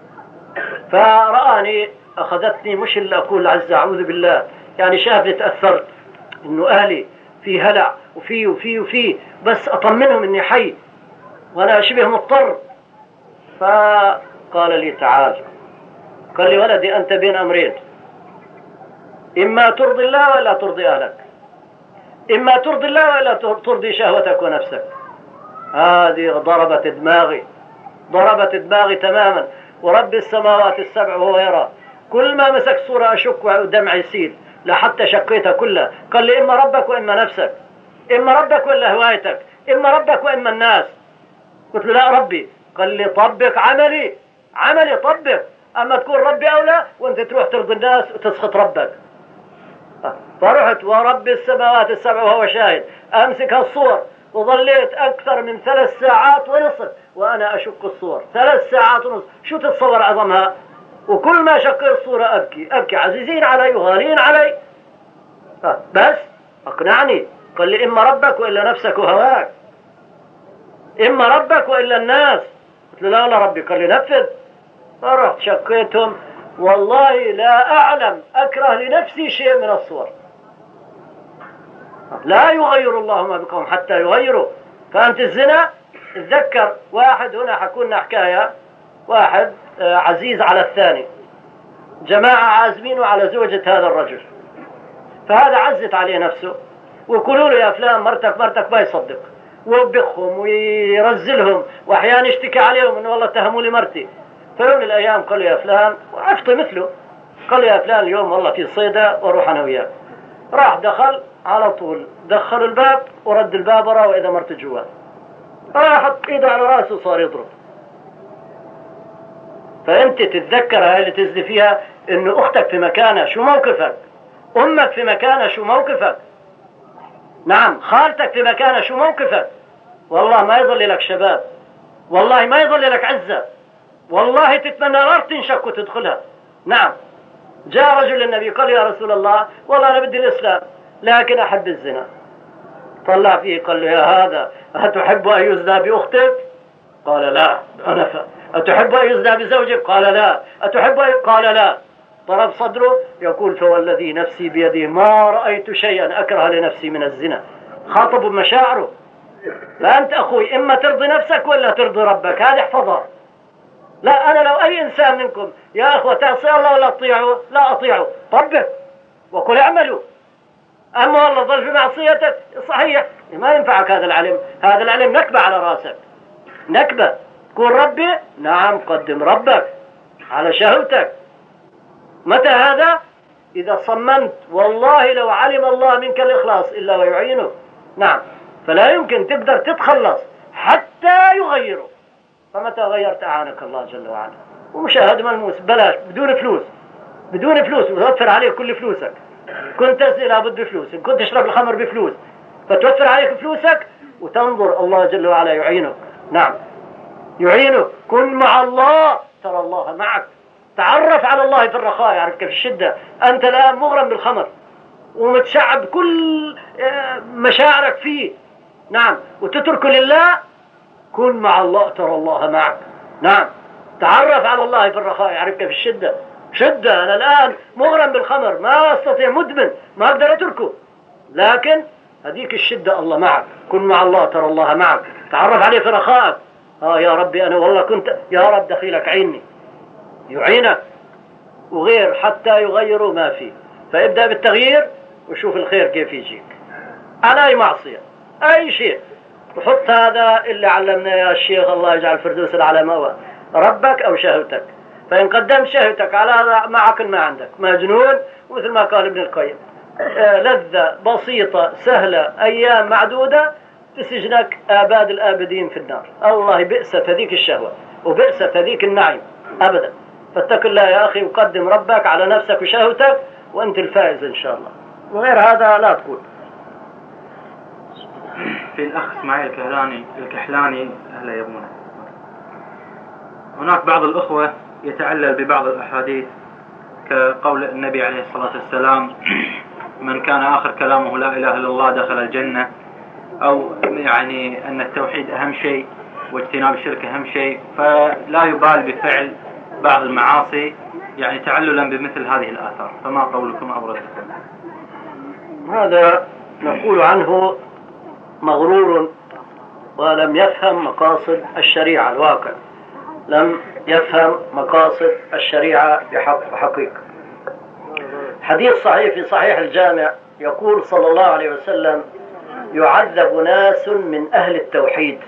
فرآني أخذتني، مش اللي أقول عز أعوذ بالله، يعني شافني تأثرت إنه أهلي في هلع وفي بس أطمنهم إني حي وأنا شبه مضطر. فقال لي تعال، قال لي ولدي أنت بين أمرين، إما ترضي الله ولا ترضي أهلك، إما ترضي الله ولا ترضي شهوتك ونفسك. هذه ضربت دماغي تماما. ورب السماوات السبع وهو يرى. كل ما مسك صورة أشك ودمع يسيل، لحتى شقيتها كلها. قال لي إما ربك وإما نفسك، إما ربك وإلا هوايتك، إما ربك وإما الناس. قلت له لا ربي. قال لي طبق عملي طبق، أما تكون ربي أولى وأنت تروح ترضي الناس وتسخط ربك. فرحت ورب السماوات السبع وهو شاهد أمسك هالصور، وظليت أكثر من 3 ساعات ونصف وأنا أشق الصور. 3 ساعات ونصف، شو تتصور عظمها؟ وكل ما شق الصورة أبكي عزيزين علي وغالين علي. بس أقنعني. قال لي إما ربك وإلا نفسك وهواك، إما ربك وإلا الناس. قلت له لا ربي. قال لي نفذ. فرحت شقيتهم. والله لا أعلم أكره لنفسي شيء من الصور. لا يغير الله ما بقوم حتى يغيروا. فأنت الزنا، تذكر واحد هنا حكولنا حكاية، واحد عزيز على الثاني، جماعة عازمينه على زوجة هذا الرجل، فهذا عزت عليه نفسه، ويقولوا له يا فلان مرتك ما يصدق، ويوبخهم ويرزلهم، وأحيانا يشتكي عليهم إنه والله اتهموا لي مرتي. فيوم من الأيام قال له يا فلان، وعفطي مثله، قال له يا فلان اليوم والله في صيدة وروح أنا وياك. راح دخل على طول، دخل الباب ورد الباب وراه وإذا مرت جوا. راح حط إيده على رأسه وصار يضرب. فأنت تتذكر هاي اللي تزدي فيها إنه أختك في مكانها شو موقفك، أمك في مكانها شو موقفك، نعم خالتك في مكانها شو موقفك. والله ما يظل لك شباب، والله ما يظل لك عزة، والله تتمنى الأرض تنشق وتدخلها. نعم. جاء رجل للنبي قال يا رسول الله والله أنا بدي الإسلام لكن أحب الزنا. طلع فيه قال له يا هذا أتحب أن يزنى بأختك؟ قال لا. أتحب أن يزنى بزوجك؟ قال لا. قال لا. ضرب صدره يقول فوالذي نفسي بيده ما رأيت شيئا أكره لنفسي من الزنا. خاطب بمشاعره. فأنت أخوي إما ترضي نفسك ولا ترضي ربك، هذه احفظها. لا أنا لو أي إنسان منكم يا أخوة تعصي الله ولا أطيعه، لا أطيعه، طبق وقل اعملوا. أما والله ظل في معصيتك صحيح ما ينفعك هذا العلم نكبة على راسك، نكبة. تكون ربي، نعم قدم ربك على شهوتك. متى هذا؟ إذا صممت. والله لو علم الله منك الإخلاص إلا ويعينه. نعم. فلا يمكن تقدر تتخلص حتى يغيره. فمتى غيرت أعانك الله جل وعلا. ومشاهد ملموس بلاش، بدون فلوس وتوفر عليه كل فلوسك. كنت تزني لابد بفلوس، إن كنت تشرب الخمر بفلوس، فتوفر عليك فلوسك وتنظر الله جل وعلا يعينك. نعم يعينك. كن مع الله ترى الله معك. تعرف على الله في الرخاء يعرفك في الشدة. أنت الآن مغرم بالخمر ومتشعب كل مشاعرك فيه، نعم، وتترك لله. كن مع الله ترى الله معك. نعم تعرف على الله في الرخاء يعرفك في الشدة. شدة أنا الآن مغرم بالخمر، ما أستطيع، مدمن، ما أقدر أتركه، لكن هذيك الشدة الله معك. كن مع الله ترى الله معك. تعرف عليه في رخائك. يا ربي أنا والله كنت، يا رب دخيلك عيني، يعينك. وغير حتى يغيروا ما فيه، فابدأ بالتغيير وشوف الخير كيف يجيك على أي معصية أي شيء. وحط هذا اللي علمنا يا الشيخ الله يجعل فردوس الأعلى مأوى، ربك أو شهوتك. فإن قدمت شهوتك على هذا معك ما عندك مجنون، مثل ما قال ابن القيم لذة بسيطة سهلة أيام معدودة تسجنك آباد الآبدين في النار. الله بئست هذيك الشهوة وبئست هذيك النعيم أبدا. فاتق الله يا أخي وقدم ربك على نفسك وشهوتك وأنت الفائز إن شاء الله، وغير هذا لا تقول. في الأخ إسماعيل الكحلاني أهلا يبونه. هناك بعض الأخوة يتعلل ببعض الأحاديث كقول النبي عليه الصلاة والسلام من كان آخر كلامه لا إله إلا الله دخل الجنة، أو يعني أن التوحيد أهم شيء واجتناب الشرك أهم شيء، فلا يبال بفعل بعض المعاصي يعني تعللا بمثل هذه الآثار. فما قولكم أبرزكم؟ هذا نقول عنه مغرور ولم يفهم مقاصد الشريعة. الواقع لم يفهم مقاصد الشريعة بحقيقة. حديث صحيح في صحيح الجامع يقول صلى الله عليه وسلم يعذب ناس من أهل التوحيد،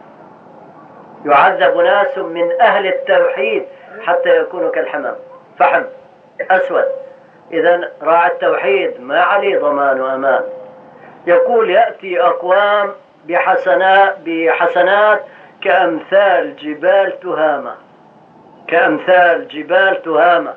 يعذب ناس من أهل التوحيد حتى يكونوا كالحمام، فحم أسود. إذن راعي التوحيد ما عليه ضمان وأمان. يقول يأتي أقوام بحسنات كأمثال جبال تهامة، كأمثال جبال تهامة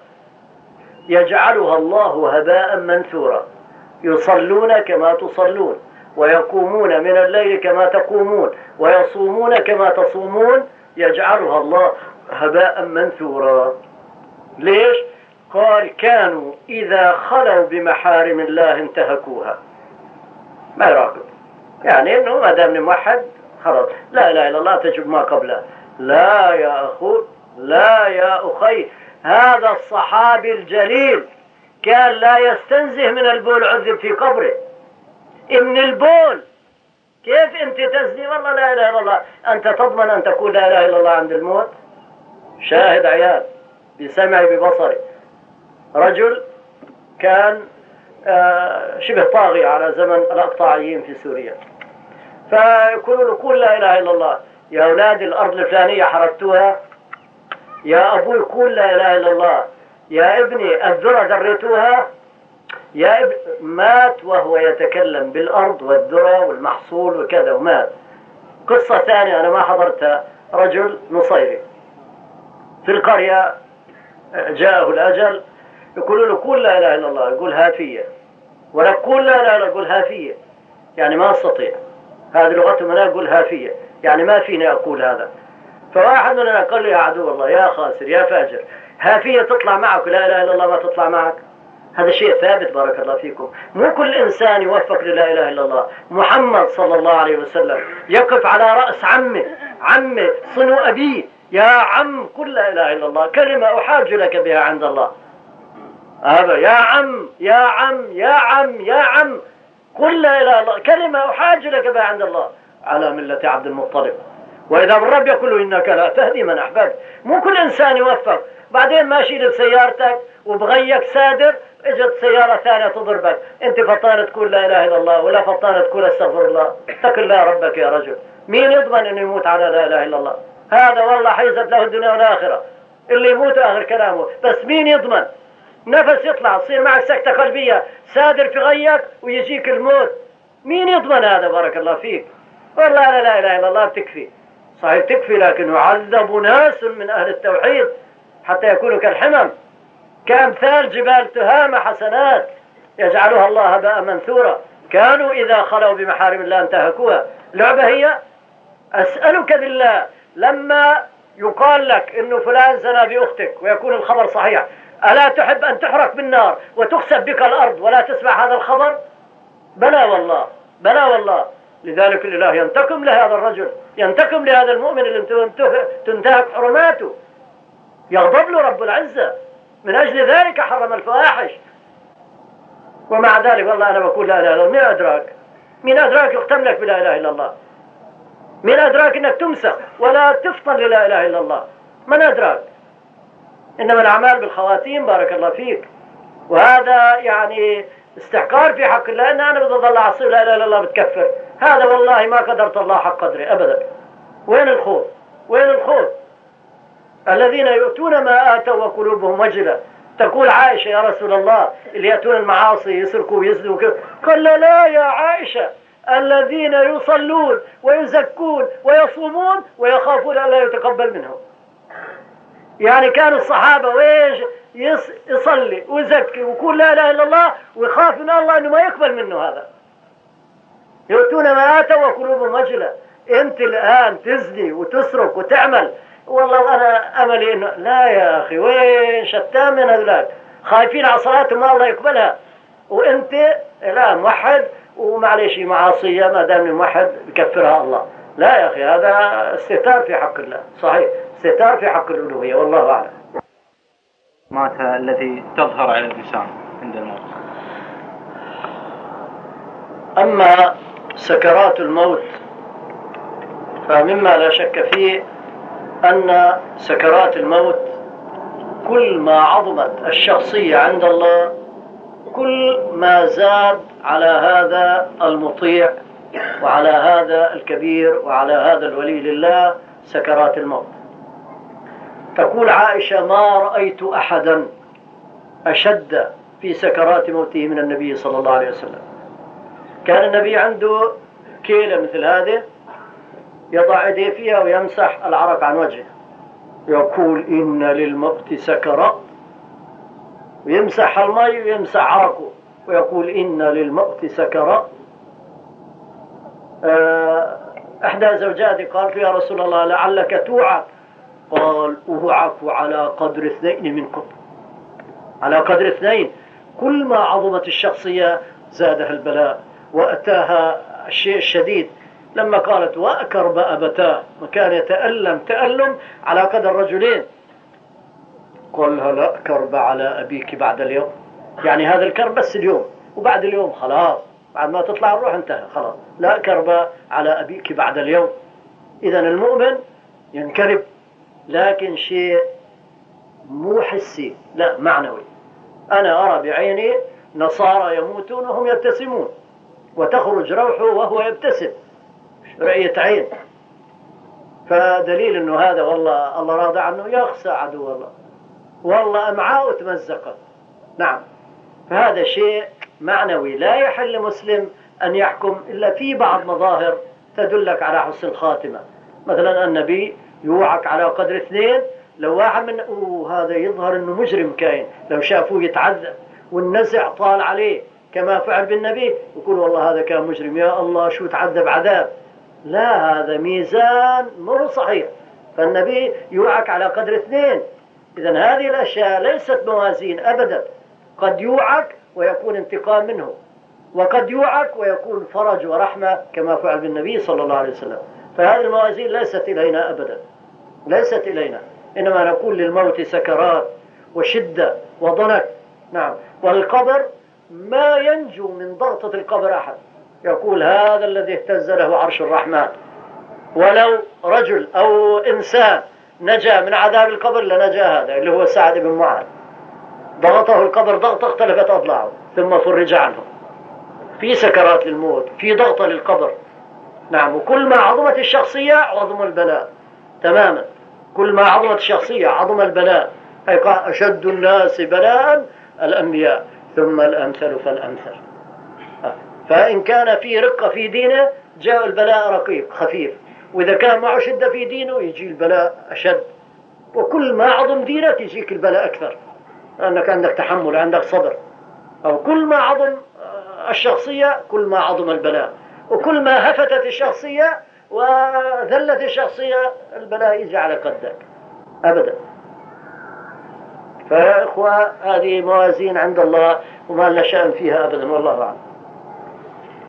يجعلها الله هباء منثورا، يصلون كما تصلون، ويقومون من الليل كما تقومون، ويصومون كما تصومون، يجعلها الله هباء منثورا. ليش؟ قال كانوا إذا خلوا بمحارم الله انتهكوها. ما يراقب يعني إنه ما دام موحد خلاص لا إله إلا الله تجب ما قبله. لا يا أخو، لا يا أخي، هذا الصحابي الجليل كان لا يستنزه من البول، عذب في قبره. إن البول كيف أنت تزني والله لا إله إلا الله؟ أنت تضمن أن تقول لا إله إلا الله عند الموت؟ شاهد عيال بسمعي ببصري. رجل كان شبه طاغي على زمن الأقطاعيين في سوريا، فيقولوا له قول لا إله إلا الله. يا أولاد الأرض الفلانية حرقتوها، يا أبوي قول لا إله إلا الله، يا ابني الذرة دريتوها، يا مات وهو يتكلم بالأرض والذرة والمحصول وكذا ومات. قصة ثانية أنا ما حضرتها، رجل نصيري في القرية جاءه الأجل، يقولوا له قول لا إله إلا الله، يقول هافية، ولا قول لا إله إلا الله يقول هافية، يعني ما أستطيع، هذه لغتهم أنا أقول هافية يعني ما فيني أقول هذا. فواحد مننا قال له يا عدو الله يا خاسر يا فاجر، هافية تطلع معك لا إله إلا الله ما تطلع معك؟ هذا شيء ثابت بارك الله فيكم. مو كل إنسان يوفق للا إله إلا الله. محمد صلى الله عليه وسلم يقف على رأس عمه صنو أبيه، يا عم قل لا إله إلا الله، كلمة أحاج لك بها عند الله. هذا يا عم يا عم يا عم يا عم قل لا إله إلا الله، كلمة أحاج لك بها عند الله، على ملة عبد المطلب. وإذا بالرب يقول إنك لا تهدي من أحببت. مو كل إنسان يوفق. بعدين ماشي بسيارتك وبغيك سادر، اجت سيارة ثانية تضربك، انت فطانة تقول لا إله إلا الله ولا فطانة تقول استغفر الله. اتق الله ربك يا رجل. مين يضمن انه يموت على لا إله إلا الله؟ هذا والله حيزت له الدنيا والآخرة، اللي يموت آخر كلامه. بس مين يضمن؟ نفس يطلع تصير معك سكتة قلبية، سادر في غيك ويجيك الموت. مين يضمن هذا بارك الله فيك؟ والله لا إله إلا الله بتكفي، صحيح تكفي، لكن يعذب ناس من أهل التوحيد حتى يكونوا كالحمم كأمثال جبال تهامة حسنات. يجعلها الله هباء منثورا. كانوا إذا خلوا بمحارم الله انتهكوها. لعبة هي. أسألك بالله، لما يقال لك إنه فلان زنى بأختك ويكون الخبر صحيح، ألا تحب أن تحرق بالنار وتخسف بك الأرض ولا تسمع هذا الخبر؟ بلى والله، بلى والله. لذلك الإله ينتقم لهذا الرجل، ينتقم لهذا المؤمن اللي تنتهك حرماته، يغضب له رب العزة. من أجل ذلك حرم الفواحش. ومع ذلك والله أنا بقول لا إله إلا الله. مين أدراك؟ مين أدراك يختم لك بلا إله إلا الله؟ مين أدراك أنك تمسخ ولا تفطن للا إله إلا الله؟ من أدراك؟ إنما الأعمال بالخواتيم. بارك الله فيك. وهذا يعني استحقار في حق الله. إن أنا بدي أضل أعصي لا إله إلا الله بتكفر، هذا والله ما قدرت الله حق قدره أبدا. وين الخوف؟ وين الخوف؟ الذين يؤتون ما آتوا وقلوبهم وجلة. تقول عائشة يا رسول الله اللي يأتون المعاصي يسرقوا ويزنوا قال لا يا عائشة، الذين يصلون ويزكون ويصومون ويخافون أن لا يتقبل منهم. يعني كان الصحابة ويش يصلي ويزكي ويقول لا إله إلا الله ويخاف من الله أنه ما يقبل منه. هذا يؤتون ما آتوا وقلوبهم وجلة. أنت الآن تزني وتسرق وتعمل، والله أنا أملي إنه لا يا أخي. وين شتان من هذولاك خايفين على صلاتهم ما الله يقبلها، وأنت لا موحد ومعليش معاصية ما دام موحد بكفرها الله. لا يا أخي، هذا استهتار في حق الله. صحيح، استهتار في حق الألوهية. والله أعلم. مات الذي تظهر على الإنسان عند الموت. أما سكرات الموت فمما لا شك فيه أن سكرات الموت كل ما عظمت الشخصية عند الله كل ما زاد على هذا المطيع وعلى هذا الكبير وعلى هذا الولي لله سكرات الموت. تقول عائشة ما رأيت أحدا أشد في سكرات موته من النبي صلى الله عليه وسلم. كان النبي عنده كيلة مثل هذه يضع يديه فيها ويمسح العرق عن وجهه، يقول إن للموت سكرات، ويمسح المي ويمسح عرقه ويقول إن للموت سكرات. إحدى زوجاتي قالت يا رسول الله لعلك توعك، قال أوعك على قدر 2 منكم، على قدر 2. كل ما عظمت الشخصية زادها البلاء وأتاها الشيء الشديد. لما قالت وأكرب أبتاه، وكان يتألم تألم على قدر رجلين، قال لها لا كرب على أبيك بعد اليوم. يعني هذا الكرب بس اليوم، وبعد اليوم خلاص، بعد ما تطلع الروح انتهى خلاص. لا كرب على أبيك بعد اليوم. إذن المؤمن ينكرب، لكن شيء مو حسي، لا معنوي. أنا أرى بعيني نصارى يموتون وهم يبتسمون، وتخرج روحه وهو يبتسم، رأية عين. فدليل أنه هذا والله الله راضى عنه. يخسى عدو الله، والله أمعاء تمزقت. نعم، فهذا شيء معنوي. لا يحل مسلم أن يحكم إلا في بعض مظاهر تدلك على حسن الخاتمة. مثلا النبي يوعك على قدر 2. لو واحد من هذا يظهر أنه مجرم كائن، لو شافوه يتعذب والنزع طال عليه كما فعل بالنبي، يقول والله هذا كان مجرم، يا الله شو تعذب عذاب. لا، هذا ميزان مو صحيح. فالنبي يوعك على قدر 2. إذن هذه الأشياء ليست موازين أبدا. قد يوعك ويكون انتقام منه، وقد يوعك ويكون فرج ورحمة كما فعل بالنبي صلى الله عليه وسلم. فهذه الموازين ليست إلينا أبدا، ليست إلينا. إنما نقول للموت سكرات وشدة وضنك. نعم، والقبر ما ينجو من ضغطة القبر أحد. يقول هذا الذي اهتز له عرش الرحمن. ولو رجل أو إنسان نجا من عذاب القبر لنجا هذا اللي هو سعد بن معاذ. ضغطه القبر ضغطة اختلفت أضلاعه ثم فرج عنه. في سكرات للموت، في ضغطة للقبر. نعم، وكل ما عظمت الشخصية عظم البلاء تماما. كل ما عظمت الشخصية عظم البلاء. أي أشد الناس بلاء الأنبياء ثم الأمثل فالأمثل. فإن كان في رقة في دينه جاء البلاء رقيق خفيف، وإذا كان معه شدة في دينه يجي البلاء أشد. وكل ما عظم دينك يجيك البلاء أكثر، لأنك عندك تحمل، عندك صبر. أو كل ما عظم الشخصية كل ما عظم البلاء، وكل ما هفتت الشخصية وذلت الشخصية البلاء يجي على قدك أبدا. فإخوة هذه موازين عند الله وما لنا شأن فيها أبدا، والله أعلم.